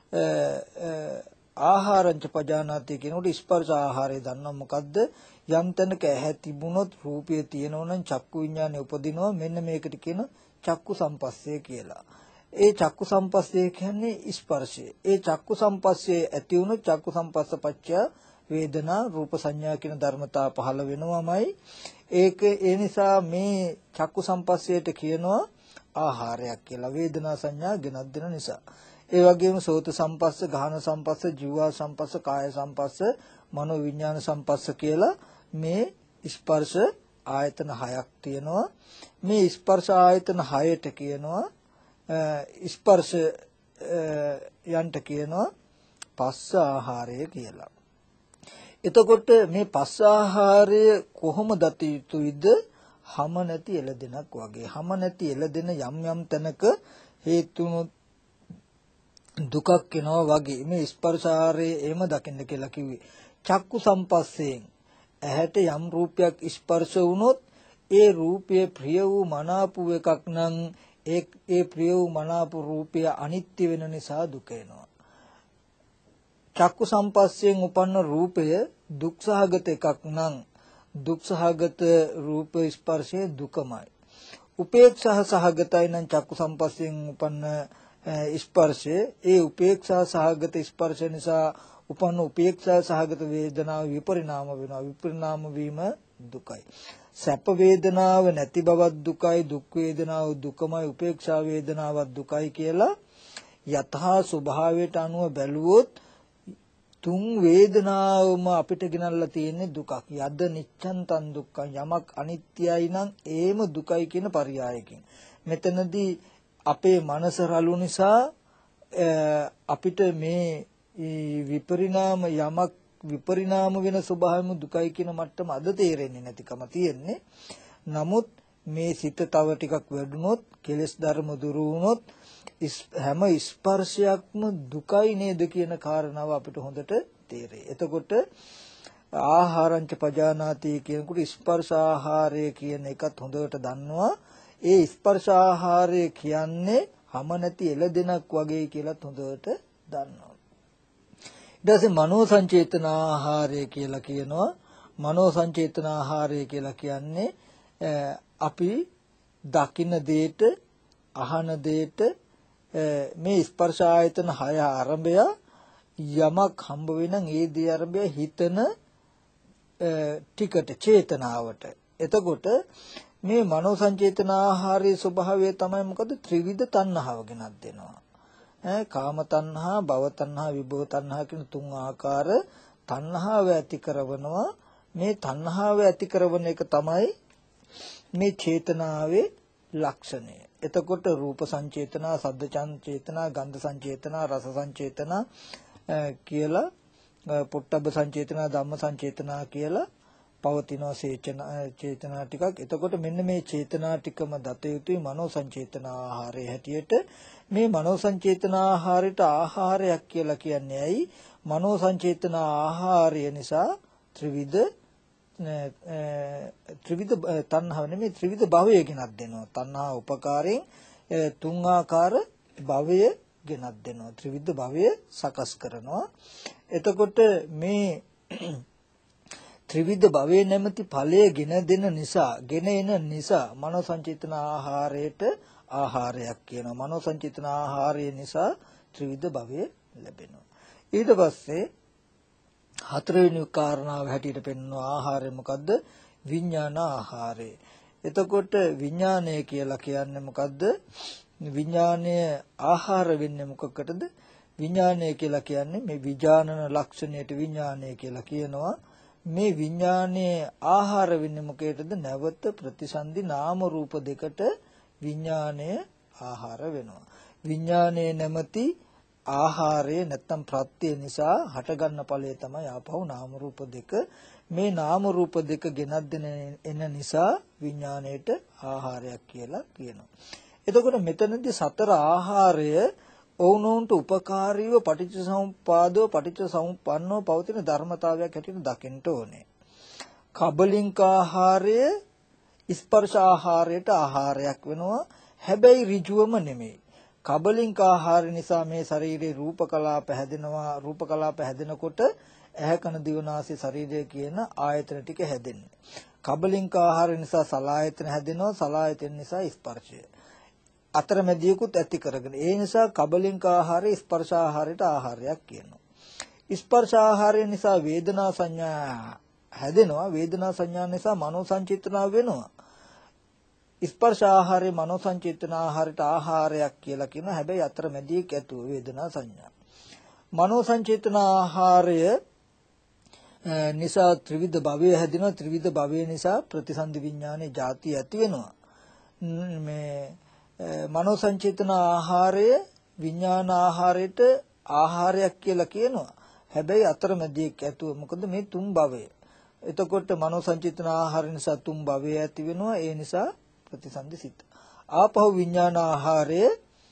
ආහාරංච පජානාති කියනකොට ස්පර්ශ ආහාරය දන්නවා. මොකද්ද? යම් තැනක ඇහැ තිබුණොත් රූපය තියෙනවනම් චක්කු විඤ්ඤාණය උපදිනවා. මෙන්න මේකට කියන චක්කු සම්පස්සේ කියලා. ඒ චක්කු සම්පස්සේ කියන්නේ ස්පර්ශය. ඒ චක්කු සම්පස්සේ ඇති වුණොත් චක්කු සම්පස්ස පච්චය වේදනා රූප සංඥා කියන ධර්මතා පහළ වෙනවමයි. ඒ නිසා මේ චක්කු සම්පස්සේට කියනවා ආහාරයක් කියලා. වේදනා සංඥා ගෙනත් දෙන නිසා. ඒ වගේම සෝත සම්පස්ස, ගාහන සම්පස්ස, ජීවා සම්පස්ස, කාය සම්පස්ස, මනෝ විඥාන සම්පස්ස කියලා මේ ස්පර්ශ ආයතන 6ක් තියෙනවා. මේ ස්පර්ශ ආයතන 6ට කියනවා ස්පර්ශ යන්ට කියනවා පස්ස ආහාරය කියලා. එතකොට මේ පස්ස ආහාරය කොහොම දත යුතුයිද? හැම නැති එළදෙනක් වගේ. හැම නැති එළදෙන යම් යම් තැනක හේතුණු දුකක් වෙනවා වගේ. මේ ස්පර්ශ ආහාරය එහෙම දකින්න කියලා කිව්වේ. චක්කු සම්පස්සයෙන් ඇහැට යම් රූපයක් ස්පර්ශ වුණොත් ඒ රූපය ප්‍රිය වූ මනාප වූ එකක් නම් ඒ ප්‍රිය වූ මනාප රූපය අනිත්‍ය වෙන නිසා දුක එනවා. චක්කු සම්පස්සයෙන් උපන්න රූපය දුක්සහගත එකක් නම් දුක්සහගත රූප ස්පර්ශය දුකමයි. උපේක්ෂා සහගතයි නම් චක්කු සම්පස්සයෙන් උපන්න ස්පර්ශය ඒ උපේක්ෂා සහගත ස්පර්ශ නිසා උපන්න උපේක්ෂා සහගත වේදනාව විපරිණාම වෙනවා. විපරිණාම වීම දුකයි. සැප වේදනාව නැති බවත් දුකයි. දුක් වේදනාව දුකමයි. උපේක්ෂා වේදනාවත් දුකයි කියලා යථා ස්වභාවයට අනුව බැලුවොත් තුන් වේදනාවම අපිට ගෙනල්ලා තියෙන්නේ දුකක්. යද නිච්ඡන් තන් දුක්ඛං. යමක් අනිත්‍යයි නම් ඒම දුකයි කියන පරයයකින්. මෙතනදී අපේ මනස රළු නිසා අපිට මේ විපරිණාම යමක් විපරිණාම වෙන ස්වභාවම දුකයි කියන මට්ටම අද තේරෙන්නේ නැතිකම තියෙන්නේ. නමුත් මේ සිත තව ටිකක් වැඩුණොත් කෙලෙස් ධර්ම දුරු වුණොත් හැම ස්පර්ශයක්ම දුකයි නේද කියන කාරණාව අපිට හොඳට තේරෙයි. එතකොට ආහාරංච පජානාති කියනකොට ස්පර්ශ ආහාරය කියන එකත් හොඳට දන්නවා. ඒ ස්පර්ශ ආහාරය කියන්නේ හැම නැති එළදෙනක් වගේ කියලාත් හොඳට දන්නවා. ඊට පස්සේ මනෝ සංචේතන ආහාරය කියලා කියනවා. මනෝ සංචේතන ආහාරය කියලා කියන්නේ අපි දකින්න දේට අහන දේට මේ ස්පර්ශ ආයතන 6 ආරම්භය යමක් හම්බ වෙනන් ඒ දේ ආරම්භය හිතන ටිකට චේතනාවට. එතකොට මේ මනෝ සංචේතන ආහාරයේ ස්වභාවය තමයි මොකද? ත්‍රිවිධ තණ්හාව ගෙනත් දෙනවා. කාම තණ්හා, භව තණ්හා, විභව තණ්හා කියන තුන් ආකාර තණ්හාව ඇති කරනවා. මේ තණ්හාව ඇති කරන එක තමයි මේ චේතනාවේ ලක්ෂණය. එතකොට රූප සංචේතනා, ශබ්ද සංචේතනා, ගන්ධ සංචේතනා, රස සංචේතනා කියලා පොට්ටබ්බ සංචේතනා, ධම්ම සංචේතනා කියලා පවතිනවා චේතනා ටිකක්. එතකොට මෙන්න මේ චේතනා ටිකම දත යුතුයි මනෝ සංචේතන ආහාරය හැටියට. මේ මනෝ සංචේතන ආහාරයට ආහාරයක් කියලා කියන්නේ ඇයි? මනෝ සංචේතන ආහාරය නිසා ත්‍රිවිධ තණ්හාව නෙමෙයි ත්‍රිවිධ භවය ගෙනත් දෙනවා. තණ්හා උපකාරයෙන් තුන් ආකාර භවය ගෙනත් දෙනවා. ත්‍රිවිධ භවය සකස් කරනවා. එතකොට මේ ත්‍රිවිධ භවයේ නැමැති ඵලය ගෙන දෙන නිසා, ගෙන එන නිසා මනෝ සංචේතන ආහාරයට ආහාරයක් කියනවා. මනෝ සංචේතන ආහාරය නිසා ත්‍රිවිධ භවය ලැබෙනවා. ඊට පස්සේ හතරවෙනි කාරණාව හැටියට පෙන්වන ආහාරය මොකද්ද? විඥාන ආහාරය. එතකොට විඥානය කියලා කියන්නේ මොකද්ද? විඥානය ආහාර වෙන්නේ මොකකටද? විඥානය කියලා කියන්නේ මේ විඥානන ලක්ෂණයට විඥානය කියලා කියනවා. මේ විඥානයේ ආහාර වෙන්නේ මොකේටද? නැවත ප්‍රතිසන්දි නාම රූප දෙකට විඥානය ආහාර වෙනවා. විඥානයේ නැමැති ආහාරය නැත්තම් ප්‍රත්‍ය නිසා හටගන්න ඵලය තමයි ආපහු නාම රූප දෙක. මේ නාම රූප දෙක ගෙනත් දෙන එන නිසා විඥාණයට ආහාරයක් කියලා කියනවා. එතකොට මෙතනදී සතර ආහාරය ඔවුනොවුන්ට උපකාරීව පටිච්චසමුප්පාදෝ පටිච්චසමුප්පන්නෝ පවතින ධර්මතාවයක් හැටියට දකින්න ඕනේ. කබලින්ක ආහාරය ස්පර්ශ ආහාරයට ආහාරයක් වෙනවා. හැබැයි ඍජුවම නෙමෙයි. කබලින්ක ආහාර නිසා මේ ශරීරේ රූප කලාප හැදෙනවා. රූප කලාප හැදෙනකොට ඇහැ කන දිව නාසය ශරීරය කියන ආයතන ටික හැදෙන්නේ. කබලින්ක ආහාර නිසා සලආයතන හැදෙනවා. සලආයතන නිසා ස්පර්ශය. අතරමැදියකුත් ඇති කරගෙන. ඒ නිසා කබලින්ක ආහාරය ස්පර්ශ ආහාරයට ආහාරයක් කියනවා. ස්පර්ශ ආහාරය නිසා වේදනා සංඥා හැදෙනවා. වේදනා සංඥා නිසා මනෝ සංචේතනාව වෙනවා. ස්පර්ශ ආහාරය මනෝ සංචේතන ආහාරයට ආහාරයක් කියලා කියනවා. හැබැයි අතරමැදියක ඇතුව වේදනා සංඥා. මනෝ සංචේතන ආහාරය නිසා ත්‍රිවිධ භවය හැදෙනවා. ත්‍රිවිධ භවය නිසා ප්‍රතිසන්දි විඥානයේ ಜಾති ඇති වෙනවා. මේ මනෝ සංචේතන ආහාරය විඥාන ආහාරයට ආහාරයක් කියලා කියනවා. හැබැයි අතරමැදියක ඇතුව මොකද මේ තුන් භවය. එතකොට මනෝ සංචේතන ආහාර නිසා තුන් භවය ඇති වෙනවා. ඒ නිසා ප්‍රතිසන්දි සිත. ආපහු විඥාන ආහාරය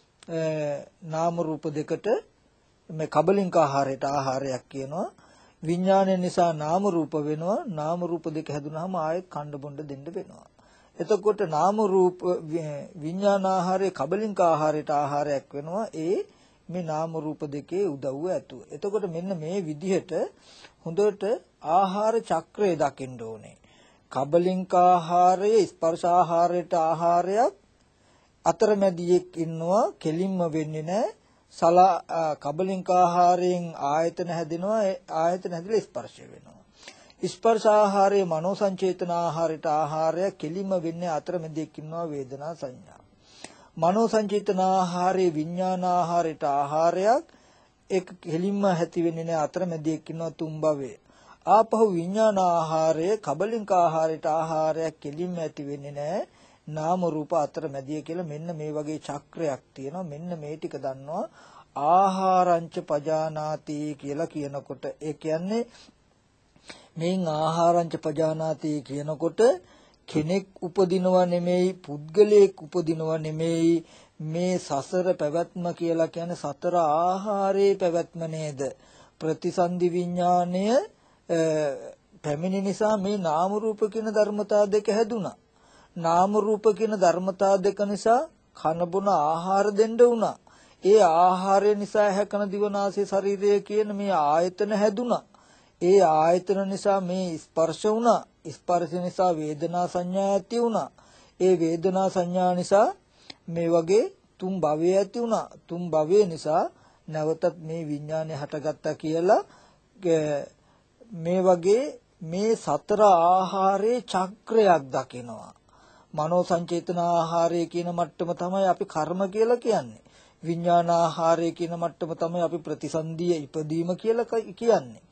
නාම රූප දෙකට මේ කබලින්ක ආහාරයට ආහාරයක් කියනවා. විඥානය නිසා නාම රූප වෙනවා. නාම රූප දෙක හැදුනහම ආයෙත් කණ්ඩ බොණ්ඩ දෙන්න වෙනවා. එතකොට නාම රූප විඥාන ආහාරයේ කබලින්ක ආහාරයට ආහාරයක් වෙනවා. ඒ මේ නාම රූප දෙකේ උදව්ව ඇතුව. එතකොට මෙන්න මේ විදිහට හොඳට ආහාර චක්‍රය දකින්න ඕනේ. කබලින්ක ආහාරය ස්පර්ශ ආහාරයට ආහාරයක් අතරමැදියෙක් ඉන්නවා. කෙලින්ම වෙන්නේ නැහැ. කබලින්ක ආහාරයෙන් ආයතන හැදෙනවා. ආයතන හැදිලා ස්පර්ශය වෙනවා. ස්පර්ශ ආහාරයේ මනෝ සංචේතන ආහාරයට ආහාරය කෙලින්ම වෙන්නේ අතරමැදියෙක් ඉන්නවා වේදනා සංඥා. මනෝ සංචේතන ආහාරයේ විඥාන ආහාරයට ආහාරයක් ඒක කෙලින්ම ඇති වෙන්නේ නැහැ අතරමැදියෙක් ඉන්නවා තුන් භවයේ. ආපහු විඥාන ආහාරයේ කබලින්ක ආහාරයට ආහාරයක් කෙලින්ම ඇති වෙන්නේ නැහැ නාම රූප අතරමැදිය කියලා මෙන්න මේ වගේ චක්‍රයක් තියෙනවා. මෙන්න මේ ටික දන්නවා ආහාරංච පජානාති කියලා කියනකොට ඒ කියන්නේ මේන් ආහාරංච පජානාති කියනකොට කෙනෙක් උපදිනවා නෙමෙයි පුද්ගලයෙක් උපදිනවා නෙමෙයි මේ සසර පැවැත්ම කියලා කියන්නේ සතර ආහාරයේ පැවැත්ම නේද? ප්‍රතිසන්දි විඥාණය පැමිණි නිසා මේ නාම රූප කියන ධර්මතා දෙක හැදුනා. නාම රූප කියන ධර්මතා දෙක නිසා කන බොන ආහාර දෙන්න වුණා. ඒ ආහාරය නිසා හැකන දිවනාසය ශරීරය කියන මේ ආයතන හැදුනා. ඒ ආයතන නිසා මේ ස්පර්ශ වුණා. ස්පර්ශ නිසා වේදනා සංඥා ඇති වුණා. ඒ වේදනා සංඥා නිසා මේ වගේ තුන් භවය ඇති වුණා. තුන් භවය නිසා නැවතත් මේ විඥානය හටගත්තා කියලා මේ වගේ මේ සතර ආහාරයේ චක්‍රයක් දකිනවා. මනෝ සංචේතන ආහාරය කියන මට්ටම තමයි අපි කර්ම කියලා කියන්නේ. විඥාන ආහාරය කියන මට්ටම තමයි අපි ප්‍රතිසන්දිය ඉපදීම කියලා කියන්නේ.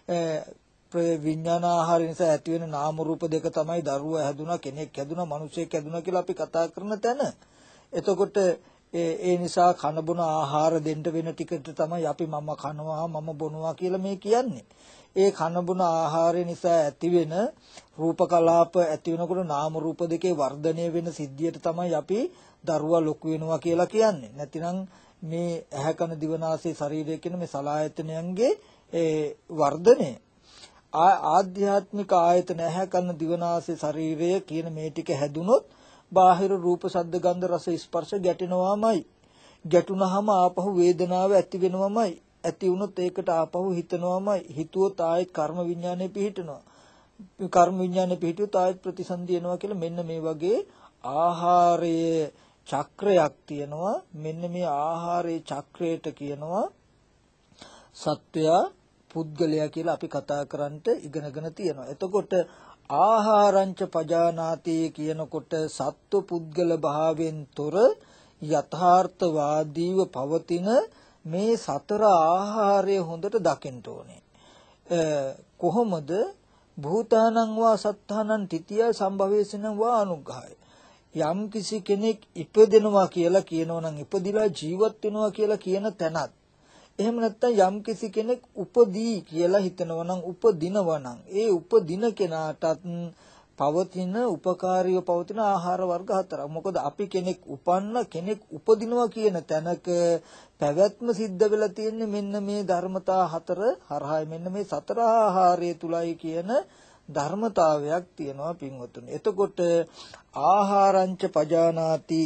විඥාන ආහාර නිසා ඇති වෙන නාම රූප දෙක තමයි දරුවා හැදුනා, කෙනෙක් හැදුනා, මිනිසෙක් හැදුනා කියලා අපි කතා කරන තැන. එතකොට ඒ නිසා කන බොන ආහාර දෙන්න වෙන ටිකට තමයි අපි මම කනවා, මම බොනවා කියලා මේ කියන්නේ. ඒ කන බොන ආහාරය නිසා ඇති වෙන රූප කලාප ඇති වෙනකොට නාම රූප දෙකේ වර්ධනය වෙන සිද්ධියට තමයි අපි දරුවා ලොකු වෙනවා කියලා කියන්නේ. නැතිනම් මේ ඇහැ කන දිව නාසය ශරීරය කියන මේ සලආයතනයන්ගේ වර්ධනය ආධ්‍යාත්මික ආයතන ඇහැ කන දිව නාසය ශරීරය කියන මේ ටික හැදුනොත් බාහිර රූප ශබ්ද ගන්ධ රස ස්පර්ශ ගැටෙනවාමයි. ගැටුනහම ආපහු වේදනාව ඇති වෙනවමයි. ඇති වුණොත් ඒකට ආපහු හිතනවමයි. හිතුවොත් ආයෙත් කර්ම විඥානේ පිහිටනවා. කර්ම විඥානේ පිහිටුවොත් ආයෙත් ප්‍රතිසන්දි එනවා කියලා මෙන්න මේ වගේ ආහාරයේ චක්‍රයක් තියෙනවා. මෙන්න මේ ආහාරයේ චක්‍රයට කියනවා සත්වයා පුද්ගලයා කියලා අපි කතා කරන්ට ඉගෙනගෙන තියෙනවා. එතකොට ආහාරංච පජානාති කියනකොට සත්ව පුද්ගල භාවයෙන් තොර යථාර්ථවාදීව පවතින මේ සතර ආහාරය හොඳට දකින්න ඕනේ. කොහොමද? භූතානං වා සත්තානං තිතිය සම්භවේසනං වා අනුග්‍රහය. යම් කිසි කෙනෙක් ඉපදෙනවා කියලා කියනවා නම් ඉපදිලා ජීවත් වෙනවා කියලා කියන තැනත්, එහෙම නැත්නම් යම් කිසි කෙනෙක් උපදී කියලා හිතනවා නම් උපදිනවා නම් ඒ උපදින කෙනාටත් පවතින උපකාරීව පවතින ආහාර වර්ග හතරක්. මොකද අපි කෙනෙක් උපන්න කෙනෙක් උපදිනවා කියන තැනක පැවැත්ම සිද්ධ වෙලා තියෙන්නේ මෙන්න මේ ධර්මතා හතර හරහායි. මෙන්න මේ සතර ආහාරය තුලයි කියන ධර්මතාවයක් තියෙනවා පින්වතුනි. එතකොට ආහාරංච පජානාති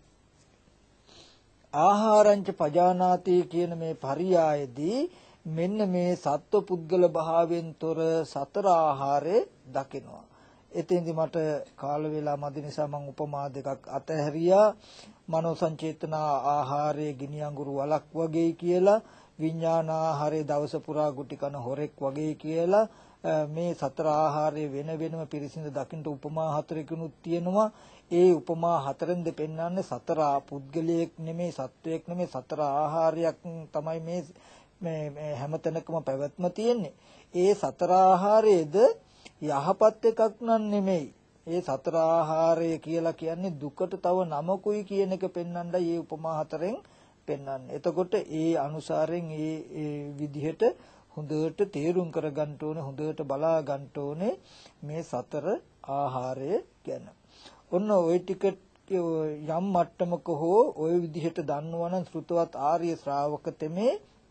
ආහාරංච පජානාති කියන මේ පරියායේදී මෙන්න මේ සත්ව පුද්ගල භාවයෙන් තොර සතර ආහාරය දකිනවා. එතෙන්දි මට කාල වේලා මදි නිසා මම උපමා දෙකක් අතහැරියා. මනෝ සංචේතන ආහාරයේ ගිනි අඟුරු වලක් වගේ කියලා, විඥාන ආහාරයේ දවස පුරා ගුටි කන හොරෙක් වගේ කියලා, මේ සතර ආහාරයේ වෙන වෙනම පිරිසිදු දකින්න උපමා හතරකිනුත් තියෙනවා. ඒ උපමා හතරෙන්ද පෙන්වන්නේ සතර පුද්ගලයෙක් නෙමෙයි, සත්වයක් නෙමෙයි, සතර ආහාරයක් තමයි මේ හැමතැනකම පැවැත්ම තියෙන්නේ. ඒ සතර ආහාරයේද යහපත් එකක් නන් නෙමෙයි. ඒ සතර ආහාරය කියලා කියන්නේ දුකට තව නමකුයි කියන එක පෙන්වන්නයි මේ උපමා හතරෙන් පෙන්වන්නේ. එතකොට ඒ අනුසාරයෙන් ඒ විදිහට හොඳට තේරුම් කරගන්න ඕනේ, හොඳට බලා ගන්න ඕනේ මේ සතර ආහාරය ගැන. ඔන්න ওই ටික යම් මට්ටමක හෝ ওই විදිහට දන්නවනම් ශ්‍රුතවත් ආර්ය ශ්‍රාවක තෙමේ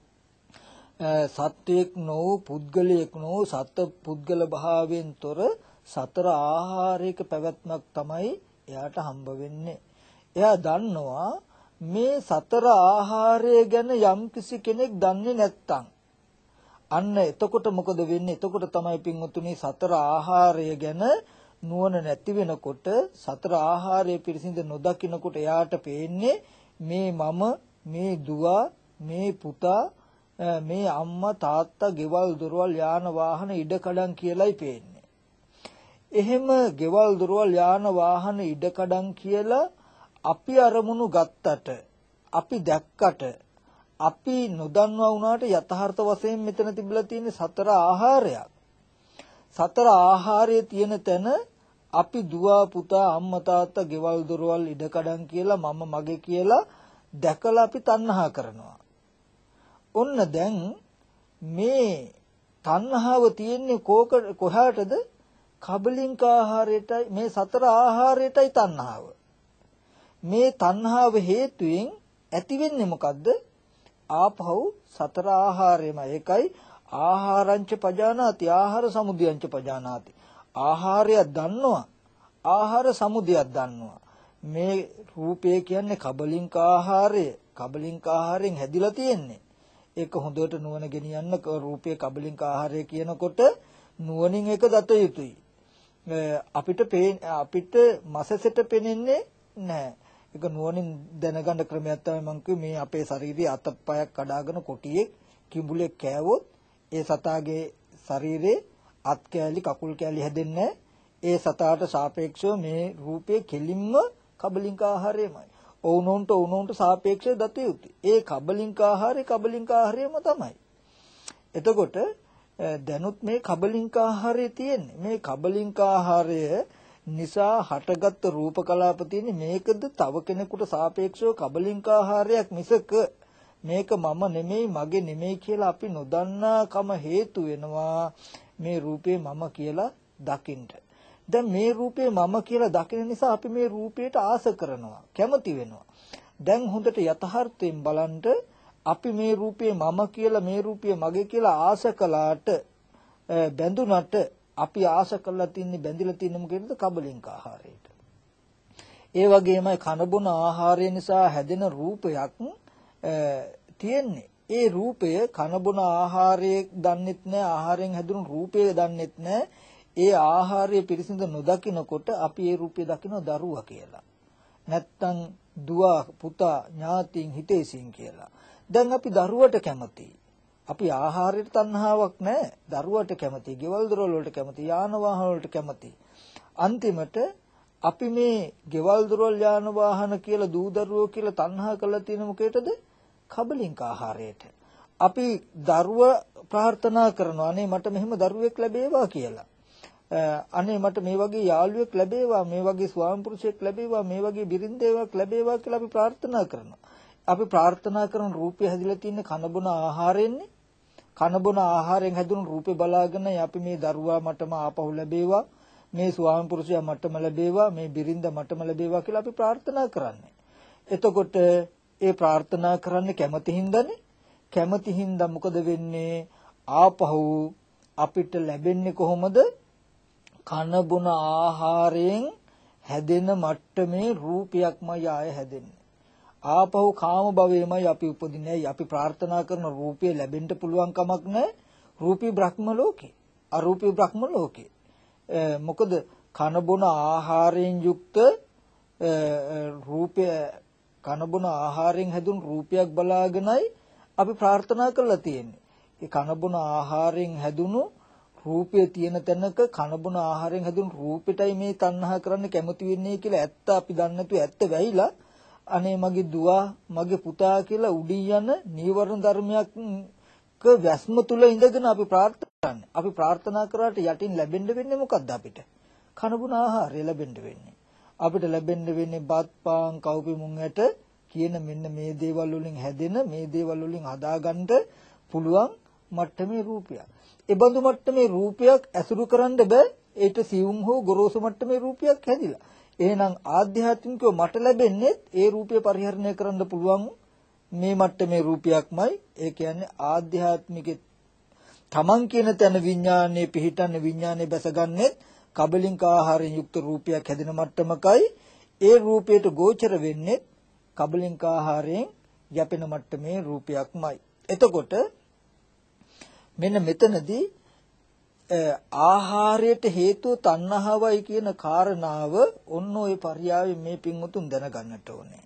සත්වයක් නොවු පුද්ගලයෙක් නොවු සත්ව පුද්ගල භාවයෙන් තොර සතර ආහාරයක පැවැත්මක් තමයි එයාට හම්බ වෙන්නේ. එයා දන්නවා මේ සතර ආහාරය ගැන යම් කිසි කෙනෙක් දන්නේ නැත්තම් අන්න එතකොට මොකද වෙන්නේ? එතකොට තමයි පින්වතුනි සතර ආහාරය ගැන නුවණ නැති වෙනකොට, සතර ආහාරය පිරිසිඳ නොදකින්නකොට එයාට පේන්නේ මේ මම, මේ දුව, මේ පුතා, මේ අම්මා තාත්තා, ගෙවල් දොරවල් යාන වාහන ඉඩකඩම් කියලායි පේන්නේ. එහෙම ගෙවල් දොරවල් යාන වාහන ඉඩකඩම් කියලා අපි අරමුණු ගත්තට, අපි දැක්කට, අපි නොදන්වා වුණාට යථාර්ථ වශයෙන් මෙතන තිබිලා තියෙන සතර ආහාරයක්. සතර ආහාරයේ තියෙන තැන අපි දුව පුතා අම්මා තාත්තා ගෙවල් දොරවල් ඉඩකඩම් කියලා මම මගේ කියලා දැකලා අපි තණ්හා කරනවා. ඔන්න දැන් මේ තණ්හාව තියෙන්නේ කොහාටද? කබලින්ක ආහාරයටයි, මේ සතර ආහාරයටයි තණ්හාව. මේ තණ්හාව හේතුවෙන් ඇති වෙන්නේ මොකද්ද? ආපහු සතර ආහාරයම. ඒකයි ආහාරංච පජානාති, ආහාර සමුදයංච පජානාති. ආහාරය දන්නවා, ආහාර සමුදයක් දන්නවා. මේ රූපය කියන්නේ කබලින්ක ආහාරය. කබලින්ක ආහාරයෙන් හැදිලා තියෙන්නේ. ඒක හොඳට නුවණ ගෙනියන්න. රූපයේ කබලින්ක ආහාරය කියනකොට නුවණින් ඒක දත යුතුයි. අපිට මසසෙට පෙනෙන්නේ නැහැ. ඒක නුවණින් දැනගන්න ක්‍රමයක් තමයි මම කිව්වේ. මේ අපේ ශරීරයේ අතපයක් කඩාගෙන කොටියෙක් කිඹුලෙක් කෑවොත් ඒ සතාගේ ශරීරේ අත් කෑලි කකුල් කෑලි හැදෙන්නේ. ඒ සතාට සාපේක්ෂව මේ රූපේ කෙලින්ම කබලින්ක ආහාරයමයි. ඔවුනොන්ට සාපේක්ෂව දත යුතුයි. ඒ කබලින්ක ආහාරයම තමයි. එතකොට දැනුත් මේ කබලින්ක ආහාරය තියෙන්නේ. මේ කබලින්ක ආහාරය නිසා හටගත් රූප කලාප තියෙන්නේ. මේකද තව කෙනෙකුට සාපේක්ෂව කබලින්ක ආහාරයක් මිසක මේක මම නෙමෙයි මගේ නෙමෙයි කියලා අපි නොදන්නාකම හේතු වෙනවා මේ රූපේ මම කියලා දකින්න. දැන් මේ රූපේ මම කියලා දකින නිසා අපි මේ රූපයට ආස කරනවා, කැමති වෙනවා. දැන් හොඳට යථාර්ථයෙන් බලන්න අපි මේ රූපේ මම කියලා, මේ රූපය මගේ කියලා ආස කළාට බැඳුනට අපි ආස කරලා තින්නේ, බැඳිලා තින්නේ මොකේද? කබලින්ක ආහාරයට. ඒ වගේමයි කන බොන ආහාරය නිසා හැදෙන රූපයක් තියෙන්නේ. ඒ රූපය කනබුන ආහාරයේ දන්නෙත් නැහැ, ආහාරයෙන් හැදුණු රූපය දන්නෙත් නැහැ. ඒ ආහාරය පිරිසිඳ නොදකිනකොට අපි ඒ රූපය දකින්න දරුවා කියලා. නැත්තම් දුව පුතා ඥාතීන් හිතේසින් කියලා. දැන් අපි දරුවට කැමතියි. අපි ආහාරයට තණ්හාවක් නැහැ. දරුවට කැමතියි, ගෙවල් දොරවල් වලට කැමතියි, යාන වාහන වලට කැමතියි. අන්තිමට අපි මේ ගෙවල් දොරවල් යාන වාහන කියලා දූ දරුවෝ කියලා තණ්හා කරලා තියෙන මොකේටද? කබලින්ක ආහාරයට. අපි දරුව ප්‍රාර්ථනා කරනවා අනේ මට මෙහෙම දරුවෙක් ලැබේවා කියලා. අනේ මට මේ වගේ යාළුවෙක් ලැබේවා, මේ වගේ ස්වාමි පුරුෂයෙක් ලැබේවා, මේ වගේ බිරින්දේවක් ලැබේවා කියලා අපි ප්‍රාර්ථනා කරනවා. අපි ප්‍රාර්ථනා කරන රූපය හැදිලා තියෙන කනබුන ආහාරයෙන්නේ. කනබුන ආහාරයෙන් හැදුණු රූපේ බලාගෙන අපි මේ දරුවා මටම ආපහු ලැබේවා, මේ ස්වාමි පුරුෂයා මටම ලැබේවා, මේ බිරින්ද මටම ලැබේවා කියලා අපි ප්‍රාර්ථනා කරන්නේ. එතකොට ඒ ප්‍රාර්ථනා කරන්නේ කැමති හින්දානේ. කැමති හින්දා මොකද වෙන්නේ? ආපහු අපිට ලැබෙන්නේ කොහොමද? කනබුන ආහාරයෙන් හැදෙන මට්ටමේ රූපයක්මයි ආය හැදෙන්නේ. ආපහු කාම භවයේමයි අපි උපදින්නේ. අපි ප්‍රාර්ථනා කරන රූපය ලැබෙන්න පුළුවන් කමක් නැහැ. රූපී බ්‍රහ්ම ලෝකේ, අරූපී බ්‍රහ්ම ලෝකේ. මොකද කනබුන ආහාරයෙන් යුක්ත රූපය, කනබුන ආහාරයෙන් හැදුණු රූපයක් බලාගෙනයි අපි ප්‍රාර්ථනා කරලා තියෙන්නේ. ඒ කනබුන ආහාරයෙන් හැදුණු රූපය තියෙන තැනක කනබුන ආහාරයෙන් හැදුණු රූපෙටයි මේ තණ්හා කරන්න කැමති වෙන්නේ කියලා ඇත්ත අපි දන්නේ නැතුව ඇත්ත වැහිලා අනේ මගේ දුව මගේ පුතා කියලා උඩින් යන නීවරණ ධර්මයක් වැස්ම තුල ඉඳගෙන අපි ප්‍රාර්ථනා. අපි ප්‍රාර්ථනා කරාට යටින් ලැබෙන්න වෙන්නේ මොකද්ද අපිට? කනබුන ආහාරය ලැබෙන්න වෙන්නේ. අපිට ලැබෙන්න වෙන්නේ බත් පාන් කව්පි මුං ඇට කියන මෙන්න මේ දේවල් වලින් හැදෙන, මේ දේවල් වලින් හදාගන්න පුළුවන් මට්ටමේ රූපයක්. ඒ බඳු මට්ටමේ රූපයක් ඇසුරු කරන්න බෑ. ඒට සියුම් හෝ ගොරෝසු මට්ටමේ රූපයක් හැදිලා. එහෙනම් ආධ්‍යාත්මිකව මට ලැබෙන්නේ ඒ රූපය පරිහරණය කරන්න පුළුවන් මේ මට්ටමේ රූපයක්මයි. ඒ කියන්නේ ආධ්‍යාත්මික තමන් කියන තැන විඥානයේ පිහිටන්නේ, විඥානයේ බැසගන්නේ කබලින්ක ආහාරයෙන් යුක්ත රූපයක් හැදෙන මට්ටමකයි. ඒ රූපයට ගෝචර වෙන්නේ කබලින්ක ආහාරයෙන් යැපෙන මට්ටමේ රූපයක්මයි. එතකොට මෙන්න මෙතනදී ආහාරයට හේතුව තණ්හාවයි කියන කාරණාව ඔන්න ඔය පරියාවෙන් මේ පින්වතුන් දැනගන්නට ඕනේ.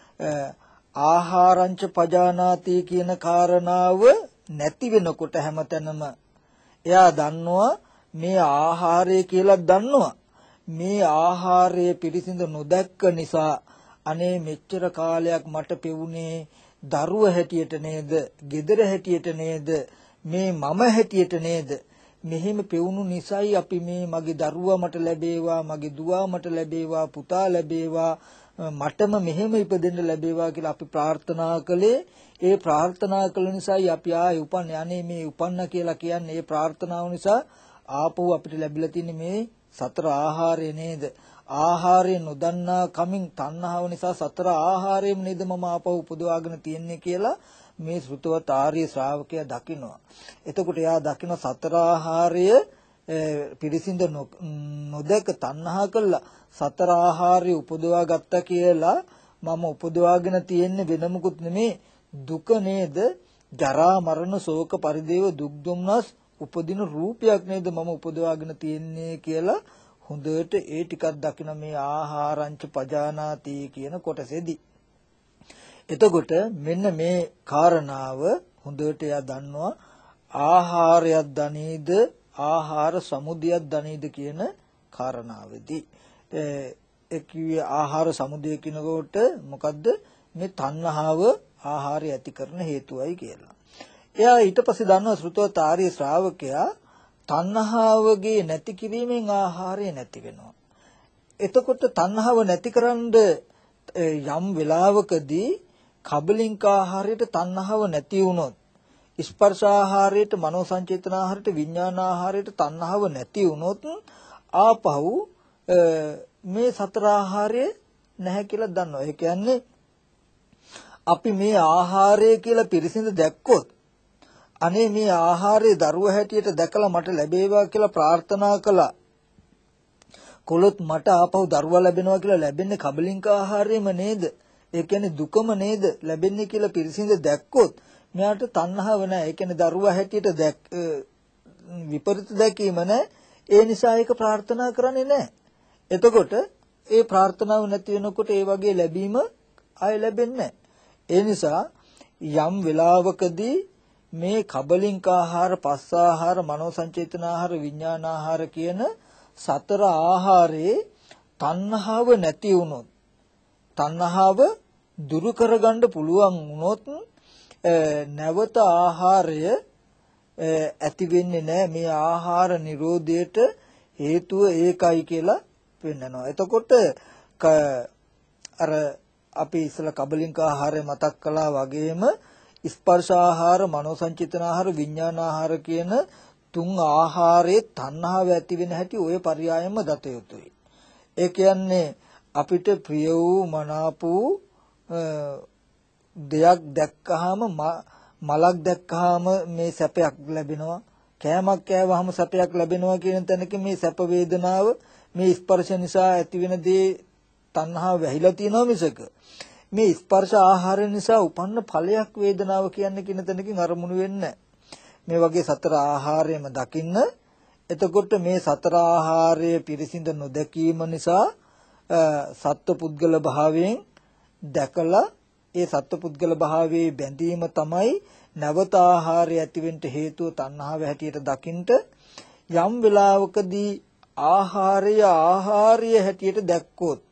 ආහාරංච පජානාති කියන කාරණාව නැති වෙනකොට හැමතැනම එයා දන්නවා මේ ආහාරය කියලා දන්නවා. මේ ආහාරය පිරිසිඳ නොදැක්ක නිසා අනේ මෙච්චර කාලයක් මට පෙවුනේ දරුව හැටියට නේද? gedara හැටියට නේද? මේ මම හැටියට නේද? මෙහෙම පෙවුණු නිසායි අපි මේ මගේ දරුවා මට ලැබේවා, මගේ දුවා මට ලැබේවා, පුතා ලැබේවා, මටම මෙහෙම ඉපදෙන්න ලැබේවා කියලා අපි ප්‍රාර්ථනා කළේ. ඒ ප්‍රාර්ථනා කළ නිසායි අපි ආයේ උපන්නේ. අනේ මේ උපන්න කියලා කියන්නේ ඒ ප්‍රාර්ථනාව නිසා ආපහු අපිට ලැබිලා තියෙන මේ සතර ආහාරය නේද? ආහාරය නොදන්නා කමින් තණ්හාව නිසා සතර ආහාරයෙම නේද මම ආපහු උපදවාගෙන තියන්නේ කියලා මේ ශ්‍රුතවත් ආර්ය ශ්‍රාවකයා දකිනවා. එතකොට එයා දකින සතර ආහාරය පිරිසිඳ නොදක තණ්හා කළා සතර ආහාරය උපදවා ගත්තා කියලා මම උපදවාගෙන තියෙන්නේ වෙන මොකුත් නෙමේ දුක නේද? ජරා මරණ ශෝක පරිදේව දුක් දුම්නස් උපදින රූපයක් නේද මම උපදවාගෙන තියෙන්නේ කියලා හොඳට ඒ ටිකක් දකින මේ ආහාරංච පජානාති කියන කොටසේදී. එතකොට මෙන්න මේ කාරණාව හොඳට එයා දන්නවා ආහාරයක් දනේද ආහාර සමුදයක් දනේද කියන කාරණාවේදී ඒ කිව්වේ ආහාර සමුදය කියනකොට මොකද්ද මේ තණ්හාව ආහාරය ඇති කරන හේතුවයි කියලා. එයා ඊට පස්සේ දන්නවා ශ්‍රුතවත් ආර්ය ශ්‍රාවකයා තණ්හාවගේ නැති කිරීමෙන් ආහාරය නැති වෙනවා. එතකොට තණ්හාව නැතිකරන්න යම් වෙලාවකදී කබලින්ක ආහාරයට තණ්හාව නැති වුණොත් ස්පර්ශ ආහාරයට මනෝ සංචේතන ආහාරයට විඥාන ආහාරයට තණ්හාව නැති වුණොත් ආපහු මේ සතර ආහාරය නැහැ කියලා දන්නවා. ඒ කියන්නේ අපි මේ ආහාරය කියලා පිරිසිඳ දැක්කොත් අනේ මේ ආහාරයේ දරුව හැටියට දැකලා මට ලැබේවා කියලා ප්‍රාර්ථනා කළා. කොලොත් මට ආපහු දරුවා ලැබෙනවා කියලා ලැබෙන්නේ කබලින්ක ආහාරයෙම නේද? ඒ කියන්නේ දුකම නේද ලැබෙන්නේ කියලා පිරිසිඳ දැක්කොත් මෙයාට තණ්හාව නැහැ. ඒ කියන්නේ දරුවා හැටියට විපරිත දැකීම නැහැ. ඒ නිසා ඒක ප්‍රාර්ථනා කරන්නේ නැහැ. එතකොට ඒ ප්‍රාර්ථනාව නැති වෙනකොට ඒ වගේ ලැබීම ආය ලැබෙන්නේ නැහැ. ඒ නිසා යම් වෙලාවකදී මේ කබලින්ක ආහාර, පස්ස ආහාර, මනෝ සංචේතන ආහාර, විඥාන ආහාර කියන සතර ආහාරේ තණ්හාව නැති වුණොත්, තණ්හාව දුරු කරගන්න පුළුවන් වුණොත් නැවත ආහාරය ඇති වෙන්නේ නැහැ. මේ ආහාර නිරෝධයට හේතුව ඒකයි කියලා පෙන්නනවා. එතකොට අර අපි ඉස්සලා කබලින්ක ආහාරය මතක් කළා වගේම ස්පර්ශ ආහාර, මනෝ සංචේතන ආහාර, විඥාන ආහාර කියන තුන් ආහාරයේ තණ්හාව ඇති වෙන හැටි ওই පරයයම දත යුතුයි. ඒ කියන්නේ අපිට ප්‍රිය වූ මනාප වූ දෙයක් දැක්කහම මලක් දැක්කහම මේ සැපයක් ලැබෙනවා, කෑමක් කෑවහම සැපයක් ලැබෙනවා කියන තැනක මේ සැප වේදනාව මේ ස්පර්ශ නිසා ඇතිවෙන දේ තණ්හාව වැහිලා තියෙනවා මිසක මේ ස්පර්ශ ආහාර නිසා උපන්න ඵලයක් වේදනාව කියන්නේ කියන තැනකින් අරමුණු වෙන්නේ මේ වගේ සතර ආහාරයම දකින්න. එතකොට මේ සතර ආහාරය පිරිසිඳ නොදැකීම නිසා සත්පුද්ගල භාවයෙන් දැකලා ඒ සත්පුද්ගල භාවයේ බැඳීම තමයි නැවත ආහාරය ඇතිවෙන්න හේතුව තණ්හාව හැටියට දකින්ට යම් වෙලාවකදී ආහාරය හැටියට දැක්කොත්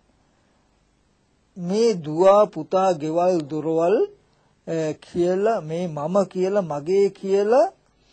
මේ දුව පුතා ගෙවල් දොරවල් කියලා මේ මම කියලා මගේ කියලා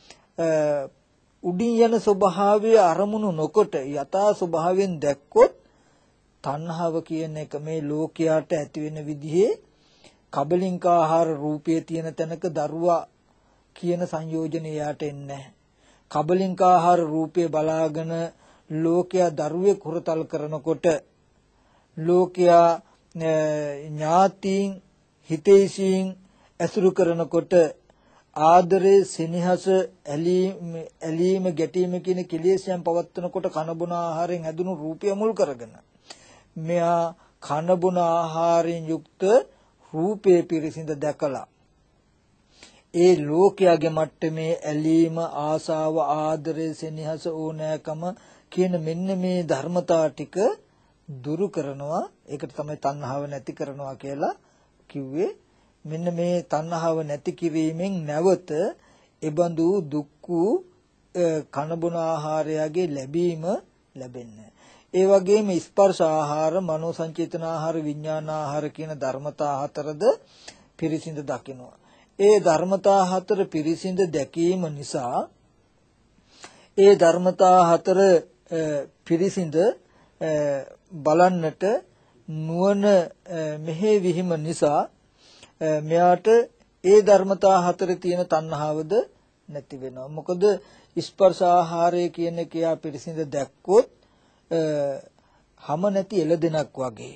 උඩින් යන ස්වභාවය අරමුණු නොකොට යථා ස්වභාවයෙන් දැක්කොත් තණ්හාව කියන එක මේ ලෝකයට ඇති වෙන විදිහේ කබලින්ක ආහාර රූපයේ තියෙන තැනක දරුවා කියන සංයෝජනය යට එන්නේ නැහැ. කබලින්ක ආහාර රූපේ බලාගෙන ලෝකයා දරුවෙක් හුරතල් කරනකොට ලෝකයා ඥාතීන් හිතේසීන් ඇසුරු කරනකොට ආදරේ සෙනෙහස ඇලීම ගැටීම කියන කෙලෙස්යන් පවත්වනකොට කනබුන ආහාරයෙන් හැදුණු රූපය මුල් කරගෙන මෙයා කනබුන ආහාරයෙන් යුක්ත රූපේ පිරිසිඳ දැකලා ඒ ලෝකයාගේ මට්ටමේ ඇලීම ආසාව ආදරේ සෙනෙහස ඕනෑකම කියන මෙන්න මේ ධර්මතා ටික දුරු කරනවා. ඒකට තමයි තණ්හාව නැති කරනවා කියලා කිව්වේ. මෙන්න මේ තණ්හාව නැති කිරීමෙන් නැවත එබඳු දුක්ඛ කනබුන ආහාරයගේ ලැබීම ලැබෙන්නේ. ඒ වගේම ස්පර්ශ ආහාර, මනෝ සංචේතන ආහාර, විඥාන ආහාර කියන ධර්මතා හතරද පිරිසිඳ දකිනවා. ඒ ධර්මතා හතර පිරිසිඳ දැකීම නිසා ඒ ධර්මතා හතර පිරිසිඳ බලන්නට නුවණ මෙහෙවිහිම නිසා මෙයාට ඒ ධර්මතා හතරේ තියෙන තණ්හාවද නැති වෙනවා. මොකද ස්පර්ශ ආහාරය කියන එක යා පිරිසිඳ දැක්කොත් හැම නැති එළදෙනක් වගේ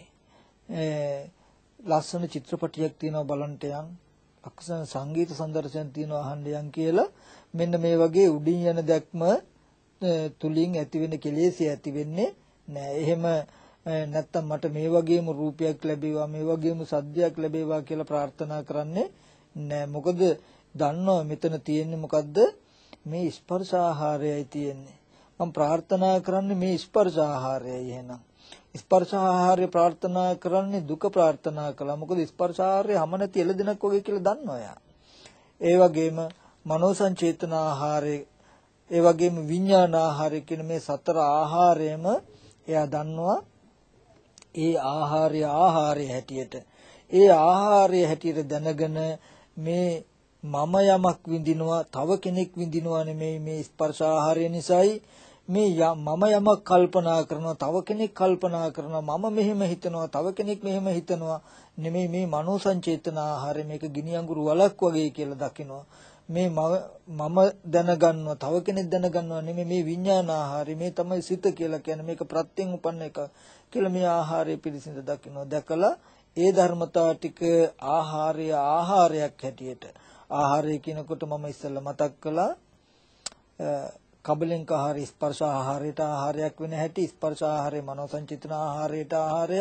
ලස්සන චිත්‍රපටියක් තියෙනවා බලන්ට යන්, ලස්සන සංගීත සම්දර්ශන තියෙනවා අහන්න යන් කියලා මෙන්න මේ වගේ උඩින් යන දැක්ම තුලින් ඇතිවෙන කෙලෙසිය ඇති වෙන්නේ නෑ. එහෙම නැත්තම් මට මේ වගේම රූපයක් ලැබේවා, මේ වගේම සද්දයක් ලැබේවා කියලා ප්‍රාර්ථනා කරන්නේ නෑ. මොකද දන්නවා මෙතන තියෙන්නේ මොකද්ද? මේ ස්පර්ශ ආහාරයයි තියෙන්නේ. මම ප්‍රාර්ථනා කරන්නේ මේ ස්පර්ශ ආහාරයයි. එහෙනම් ස්පර්ශ ආහාරය ප්‍රාර්ථනා කරන්නේ දුක ප්‍රාර්ථනා කළා. මොකද ස්පර්ශ ආහාරය හැම නැති එළදෙනක් වගේ කියලා දන්නවා යා. ඒ වගේම මනෝ සංචේතන ආහාරය, ඒ වගේම විඥාන ආහාරය කියන මේ සතර ආහාරයම එයා දන්නවා. ඒ ආහාරය හැටියට, ඒ ආහාරය හැටියට දැනගෙන මේ මම යමක් විඳිනවා, තව කෙනෙක් විඳිනවා නෙමෙයි. මේ ස්පර්ශ ආහාරය නිසායි මේ මම යමක් කල්පනා කරනවා, තව කෙනෙක් කල්පනා කරනවා, මම මෙහෙම හිතනවා, තව කෙනෙක් මෙහෙම හිතනවා නෙමෙයි. මේ මනෝ සංචේතන ආහාරය මේක ගිනි අඟුරු වලක් වගේ කියලා දකිනවා. මේ මම දැනගන්නවා, තව කෙනෙක් දැනගන්නවා නෙමෙයි. මේ විඥාන ආහාරය මේ තමයි සිත කියලා කියන්නේ. මේක ප්‍රත්‍යයෙන් උපන්න එක කියලා මේ ආහාරය පිළිසිඳ දකිනවා. දැකලා ඒ ධර්මතාව ටික ආහාරයක් හැටියට, ආහාරය කියනකොට මම ඉස්සෙල්ලා මතක් කළා කබලින්ක ආහාරය ස්පර්ශ ආහාරයට ආහාරයක් වෙන හැටි, ස්පර්ශ ආහාරය මනෝ සංචිතන ආහාරයට ආහාරයක්,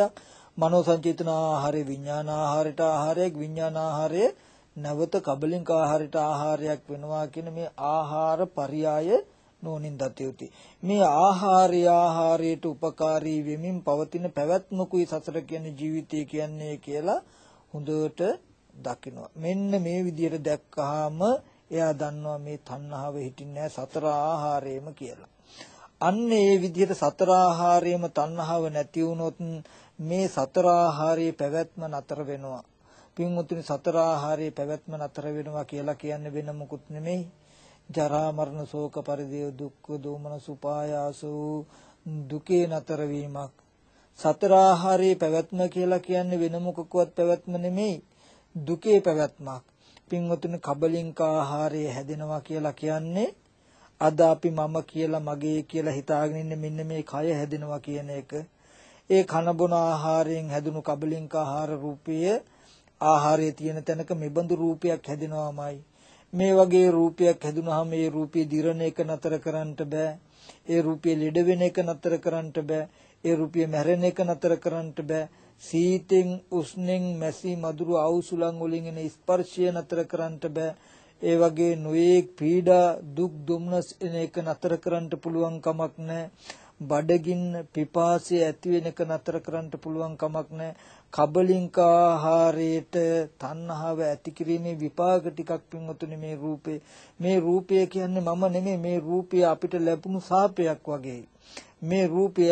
මනෝ සංචේතන ආහාරය විඥාන ආහාරයට ආහාරයක්, විඥාන ආහාරය නැවත කබලින්ක ආහාරයට ආහාරයක් වෙනවා කියන මේ ආහාර පරියාය නෝනින් දත යුතුයි. මේ ආහාරයට උපකාරී වෙමින් පවතින පැවැත්මකුයි සසර කියන්නේ ජීවිතය කියන්නේ කියලා හොඳට දකිනවා. මෙන්න මේ විදිහට දැක්කහම එයා දන්නවා මේ තණ්හාව හිටින්නේ සතර ආහාරයේම කියලා. අන්න ඒ විදිහට සතර ආහාරයේම තණ්හාව නැති වුණොත් මේ සතර ආහාරයේ පැවැත්ම නතර වෙනවා. පින්වතුනි සතර ආහාරයේ පැවැත්ම නතර වෙනවා කියලා කියන්නේ වෙන මොකුත් නෙමෙයි. ජරා මරණ ශෝක පරිදේව දුක්ඛ දෝමන සුපායාස දුකේ නතර වීමක්. සතර ආහාරයේ පැවැත්ම කියලා කියන්නේ වෙන මොකකවත් පැවැත්ම නෙමෙයි. දුකේ පැවැත්මක්. පින්වතුනි කබලින්ක ආහාරය හැදෙනවා කියලා කියන්නේ අද අපි මම කියලා මගේ කියලා හිතාගෙන ඉන්නේ මෙන්න මේ කය හැදෙනවා කියන එක. ඒ කන බොන ආහාරයෙන් හැදුණු කබලින්ක ආහාර රූපය ආහාරයේ තියෙන තැනක මෙබඳු රූපයක් හැදෙනවාමයි. මේ වගේ රූපයක් හැදුනහම මේ රූපය දිරණ එක නතර කරන්නට බෑ. ඒ රූපය ලෙඩ වෙන එක නතර කරන්නට බෑ. ඒ රූපය මැරෙන එක නතර කරන්නට බෑ. සීතෙන් උස්නෙන් මැසි මදුරු අවුසුලන් වලින් එන ස්පර්ශය නතර කරන්නට බෑ. ඒ වගේ නොයේක් පීඩා දුක් දුම්නස් එන එක නතර කරන්නට පුළුවන් කමක් නැහැ. බඩගින්න පිපාසය ඇති වෙන එක නතර කරන්නට පුළුවන් කමක් නැහැ. කබලින්ක ආහාරයට තණ්හාව ඇති කිරීමේ විපාක ටිකක් පින්වතුනි මේ රූපය කියන්නේ මම නෙමෙයි. මේ රූපය අපිට ලැබුණු සාපයක් වගේ. මේ රූපය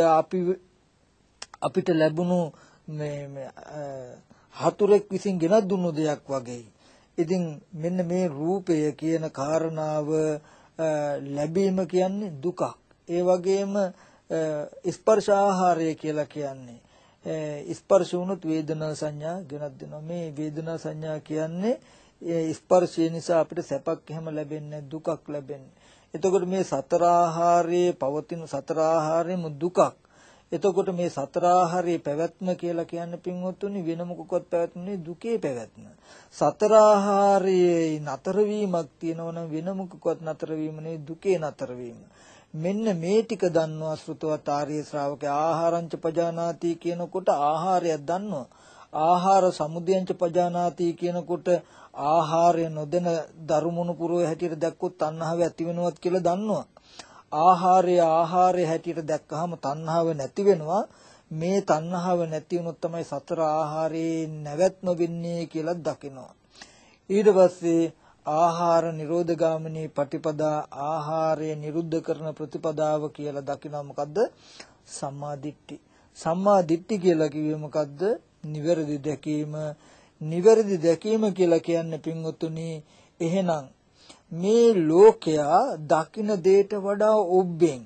අපිට ලැබුණු මේ හතුරෙක් විසින් ගෙනත් දුන්නු දෙයක් වගේ. ඉතින් මෙන්න මේ රූපය කියන කාරණාව ලැබීම කියන්නේ දුකක්. ඒ වගේම ස්පර්ශ ආහාරය කියලා කියන්නේ ස්පර්ශ වුණොත් වේදනා සංඥා ගෙනත් දෙනවා. මේ වේදනා සංඥා කියන්නේ ස්පර්ශය නිසා අපිට සැපක් එහෙම ලැබෙන්නේ දුකක් ලැබෙන්නේ. එතකොට මේ සතර ආහාරයේ පවතින සතර ආහාරයේම දුකක්. එතකොට මේ සතර ආහාරයේ පැවැත්ම කියලා කියන්නේ පින්වත්තුනි වෙන මොකක්වත් පැවැත්ම නෙවෙයි දුකේ පැවැත්ම. සතර ආහාරයේ නතර වීමක් තියෙනවනම් වෙන මොකක්වත් නතර වීම නෙවෙයි දුකේ නතර වීම. මෙන්න මේ ටික දන්නවා ශ්‍රුතවත් ආර්ය ශ්‍රාවකයා. ආහාරංච පජානාති කියනකොට ආහාරයක් දන්නවා. ආහාර සමුදයංච පජානාති කියනකොට ආහාරය නොදෙන දරුමුණු පුරෝ හැටියට දැක්කොත් තණ්හාව ඇති වෙනවත් කියලා දන්නවා. ආහාරය හැටියට දැක්කහම තණ්හාව නැති වෙනවා. මේ තණ්හාව නැති වුණොත් තමයි සතර ආහාරයේ නැවැත්ම වෙන්නේ කියලා දකිනවා. ඊට පස්සේ ආහාර නිරෝධගාමිනී පටිපදා ආහාරය නිරුද්ධ කරන ප්‍රතිපදාව කියලා දකිනවා. මොකද්ද? සම්මා දිට්ඨි. සම්මා දිට්ඨි කියලා කිව්වේ මොකද්ද? නිවැරදි දැකීම. නිවැරදි දැකීම කියලා කියන්නේ පින්වතුනි එහෙනම් මේ ලෝකයා දකින දෙයට වඩා ඔබ්බෙන්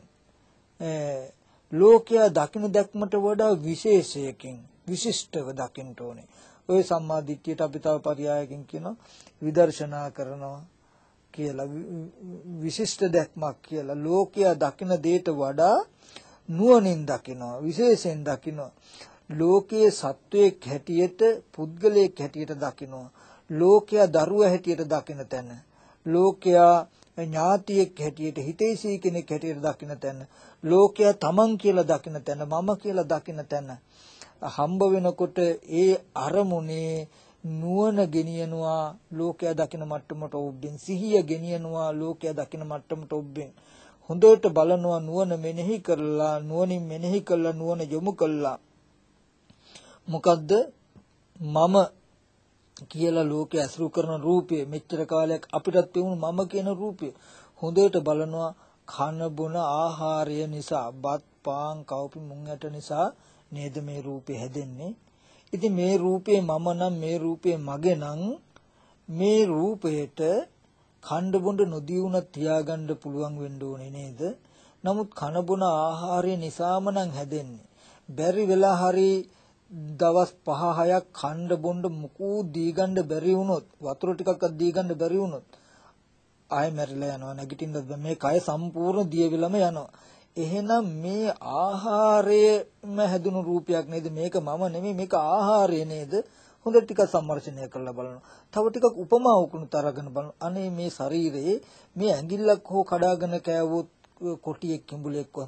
ලෝකයා දකින දැක්මට වඩා විශේෂයකින් විශිෂ්ටව දකින්න ඕනේ. ඔය සම්මා දිට්ඨියට අපි තව පරයයකින් කියනවා විදර්ශනා කරනවා කියලා. විශිෂ්ට දැක්මක් කියලා. ලෝකයා දකින දෙයට වඩා නුවණින් දකිනවා, විශේෂයෙන් දකිනවා. ලෝකයේ සත්වයක් හැටියට පුද්ගලයෙක් හැටියට දකිනවා. ලෝකයා දරුවා හැටියට දකින තැන, ලෝකයා ඥාතියෙක් හැටියට හිතේසී කෙනෙක් හැටියට දකින තැන, ලෝකයා තමන් කියලා දකින තැන, මම කියලා දකින තැන හම්බ වෙනකොට ඒ අරමුණේ නුවණ ගෙනියනවා ලෝකයා දකින මට්ටමට ඔබෙන්. සිහිය ගෙනියනවා ලෝකයා දකින මට්ටමට ඔබෙන්. හොඳට බලනවා නුවණ මෙනෙහි කරලා, නුවණින් මෙනෙහි කරලා නුවණ යොමු කළා. මොකද්ද? මම කියලා ලෝකේ ඇසුරු කරන රූපය මෙච්චර කාලයක් අපිටත් තිබුණු මම කියන රූපය හොඳට බලනවා. කන බොන ආහාරය නිසා, බත් පාන් කව්පි මුං ඇට නිසා නේද මේ රූපේ හැදෙන්නේ. ඉතින් මේ රූපේ මම නම්, මේ රූපේ මගේ නම්, මේ රූපයට කණ්ඩ බොඬ නොදී වුණත් තියාගන්න පුළුවන් වෙන්න ඕනේ නේද? නමුත් කන බොන ආහාරය නිසාම නම් හැදෙන්නේ. බැරි වෙලා හරි දවස් 5-6ක් කණ්ඩ බොණ්ඩ මුකු දීගන්න බැරි වුණොත්, වතුර ටිකක්වත් දීගන්න බැරි වුණොත් ආයෙ මැරිලා යනවා. නැගිටින්න මේ කය සම්පූර්ණ දිය වෙලම යනවා. එහෙනම් මේ ආහාරයම හැදුණු රූපයක් නේද මේක? මම නෙමෙයි, මේක ආහාරය නේද? හොඳ ටිකක් සම්මර්ෂණය කරලා බලනවා. තව ටිකක් උපමාවකුණුත් අරගෙන බලනවා. අනේ මේ ශරීරයේ මේ ඇඟිල්ලක් හෝ කඩාගෙන කෑවොත් කොටියෙක් කිඹුලෙක්වත්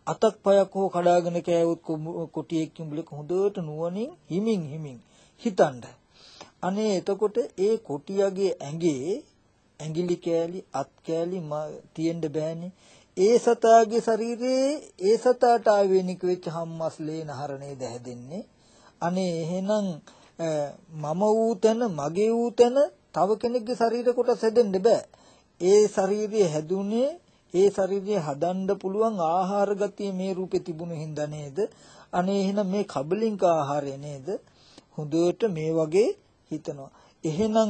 අතක් පයක් හෝ කඩාගෙන කෑවොත් කොටියෙක් කිඹුලෙක් හොඳට නුවණින් හිමින් හිතන්න. අනේ එතකොට ඒ කොටියගේ ඇඟිලි කෑලි අත් කෑලි තියෙන්න බෑනේ. ඒ සතාගේ ශරීරයේ ඒ සතාට ආවේනික වෙච්ච හම්මස්ලේ නහරනේ දැහැදෙන්නේ. අනේ එහෙනම් මම වූ තැන මගේ වූ තැන තව කෙනෙක්ගේ ශරීර කොටස් හැදෙන්න බෑ. ඒ ශරීරය හැදුනේ ඒ ශරීරය හදන්න පුළුවන් ආහාර ගතිය මේ රූපේ තිබුණු හින්දා නේද? අනේ එහෙනම් මේ කබලින්ක ආහාරය නේද? හොඳට මේ වගේ හිතනවා. එහෙනම්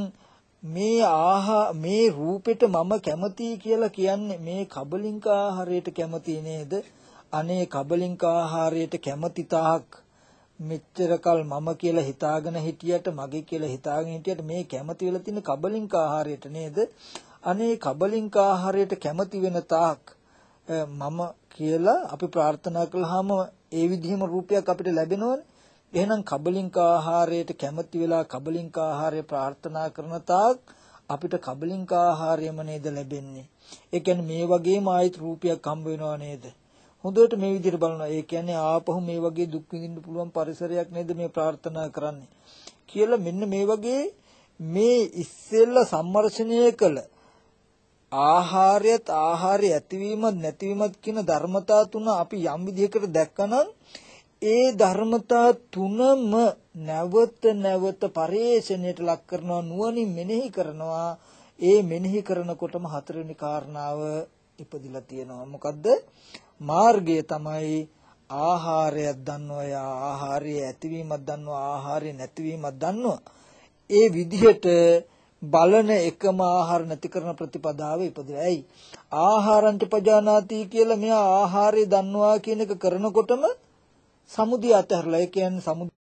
මේ රූපෙට මම කැමතියි කියලා කියන්නේ මේ කබලින්ක ආහාරයට කැමති නේද? අනේ කබලින්ක ආහාරයට කැමති තාක් මෙච්චර කල් මම කියලා හිතාගෙන හිටියට මගේ කියලා හිතාගෙන හිටියට මේ කැමති වෙලා තියෙන කබලින්ක ආහාරයට නේද? අනේ කබලින්ක ආහාරයට කැමති වෙන තාක් මම කියලා අපි ප්‍රාර්ථනා කළාම ඒ විදිහම රූපයක් අපිට ලැබෙනවනේ. එහෙනම් කබලින්ක ආහාරයට කැමති වෙලා කබලින්ක ආහාරය ප්‍රාර්ථනා කරන තාක් අපිට කබලින්ක ආහාරයම නේද ලැබෙන්නේ. ඒ කියන්නේ මේ වගේම ආයිත් රූපයක් හම්බ වෙනව නේද? හොඳට මේ විදිහට බලනවා. ඒ කියන්නේ ආපහු මේ වගේ දුක් විඳින්න පුළුවන් පරිසරයක් නේද මේ ප්‍රාර්ථනා කරන්නේ කියලා මෙන්න මේ වගේ මේ ඉස්සෙල්ලා සම්මර්ෂණය කළ ආහාරයත් ආහාරය ඇතිවීමත් නැතිවීමත් කියන ධර්මතා තුන අපි යම් විදිහකට දැක්කනම් ඒ ධර්මතා තුනම නැවත පරිේශණයට ලක් කරනවා නුවණින් මෙනෙහි කරනවා. ඒ මෙනෙහි කරනකොටම හතරවෙනි කාරණාව ඉපදිලා තියෙනවා. මොකද්ද? මාර්ගය තමයි ආහාරයක් දන්නවා, ආහාරය ඇතිවීමක් දන්නවා, ආහාරය නැතිවීමක් දන්නවා. ඒ විදිහට බලන එකම ආහාර නැති කරන ප්‍රතිපදාව ඉපදෙයි. ඇයි? ආහාරංච පජානාති කියලා මෙයා ආහාරය දන්නවා කියන එක කරනකොටම සමුදිය අතහැරලා. ඒ කියන්නේ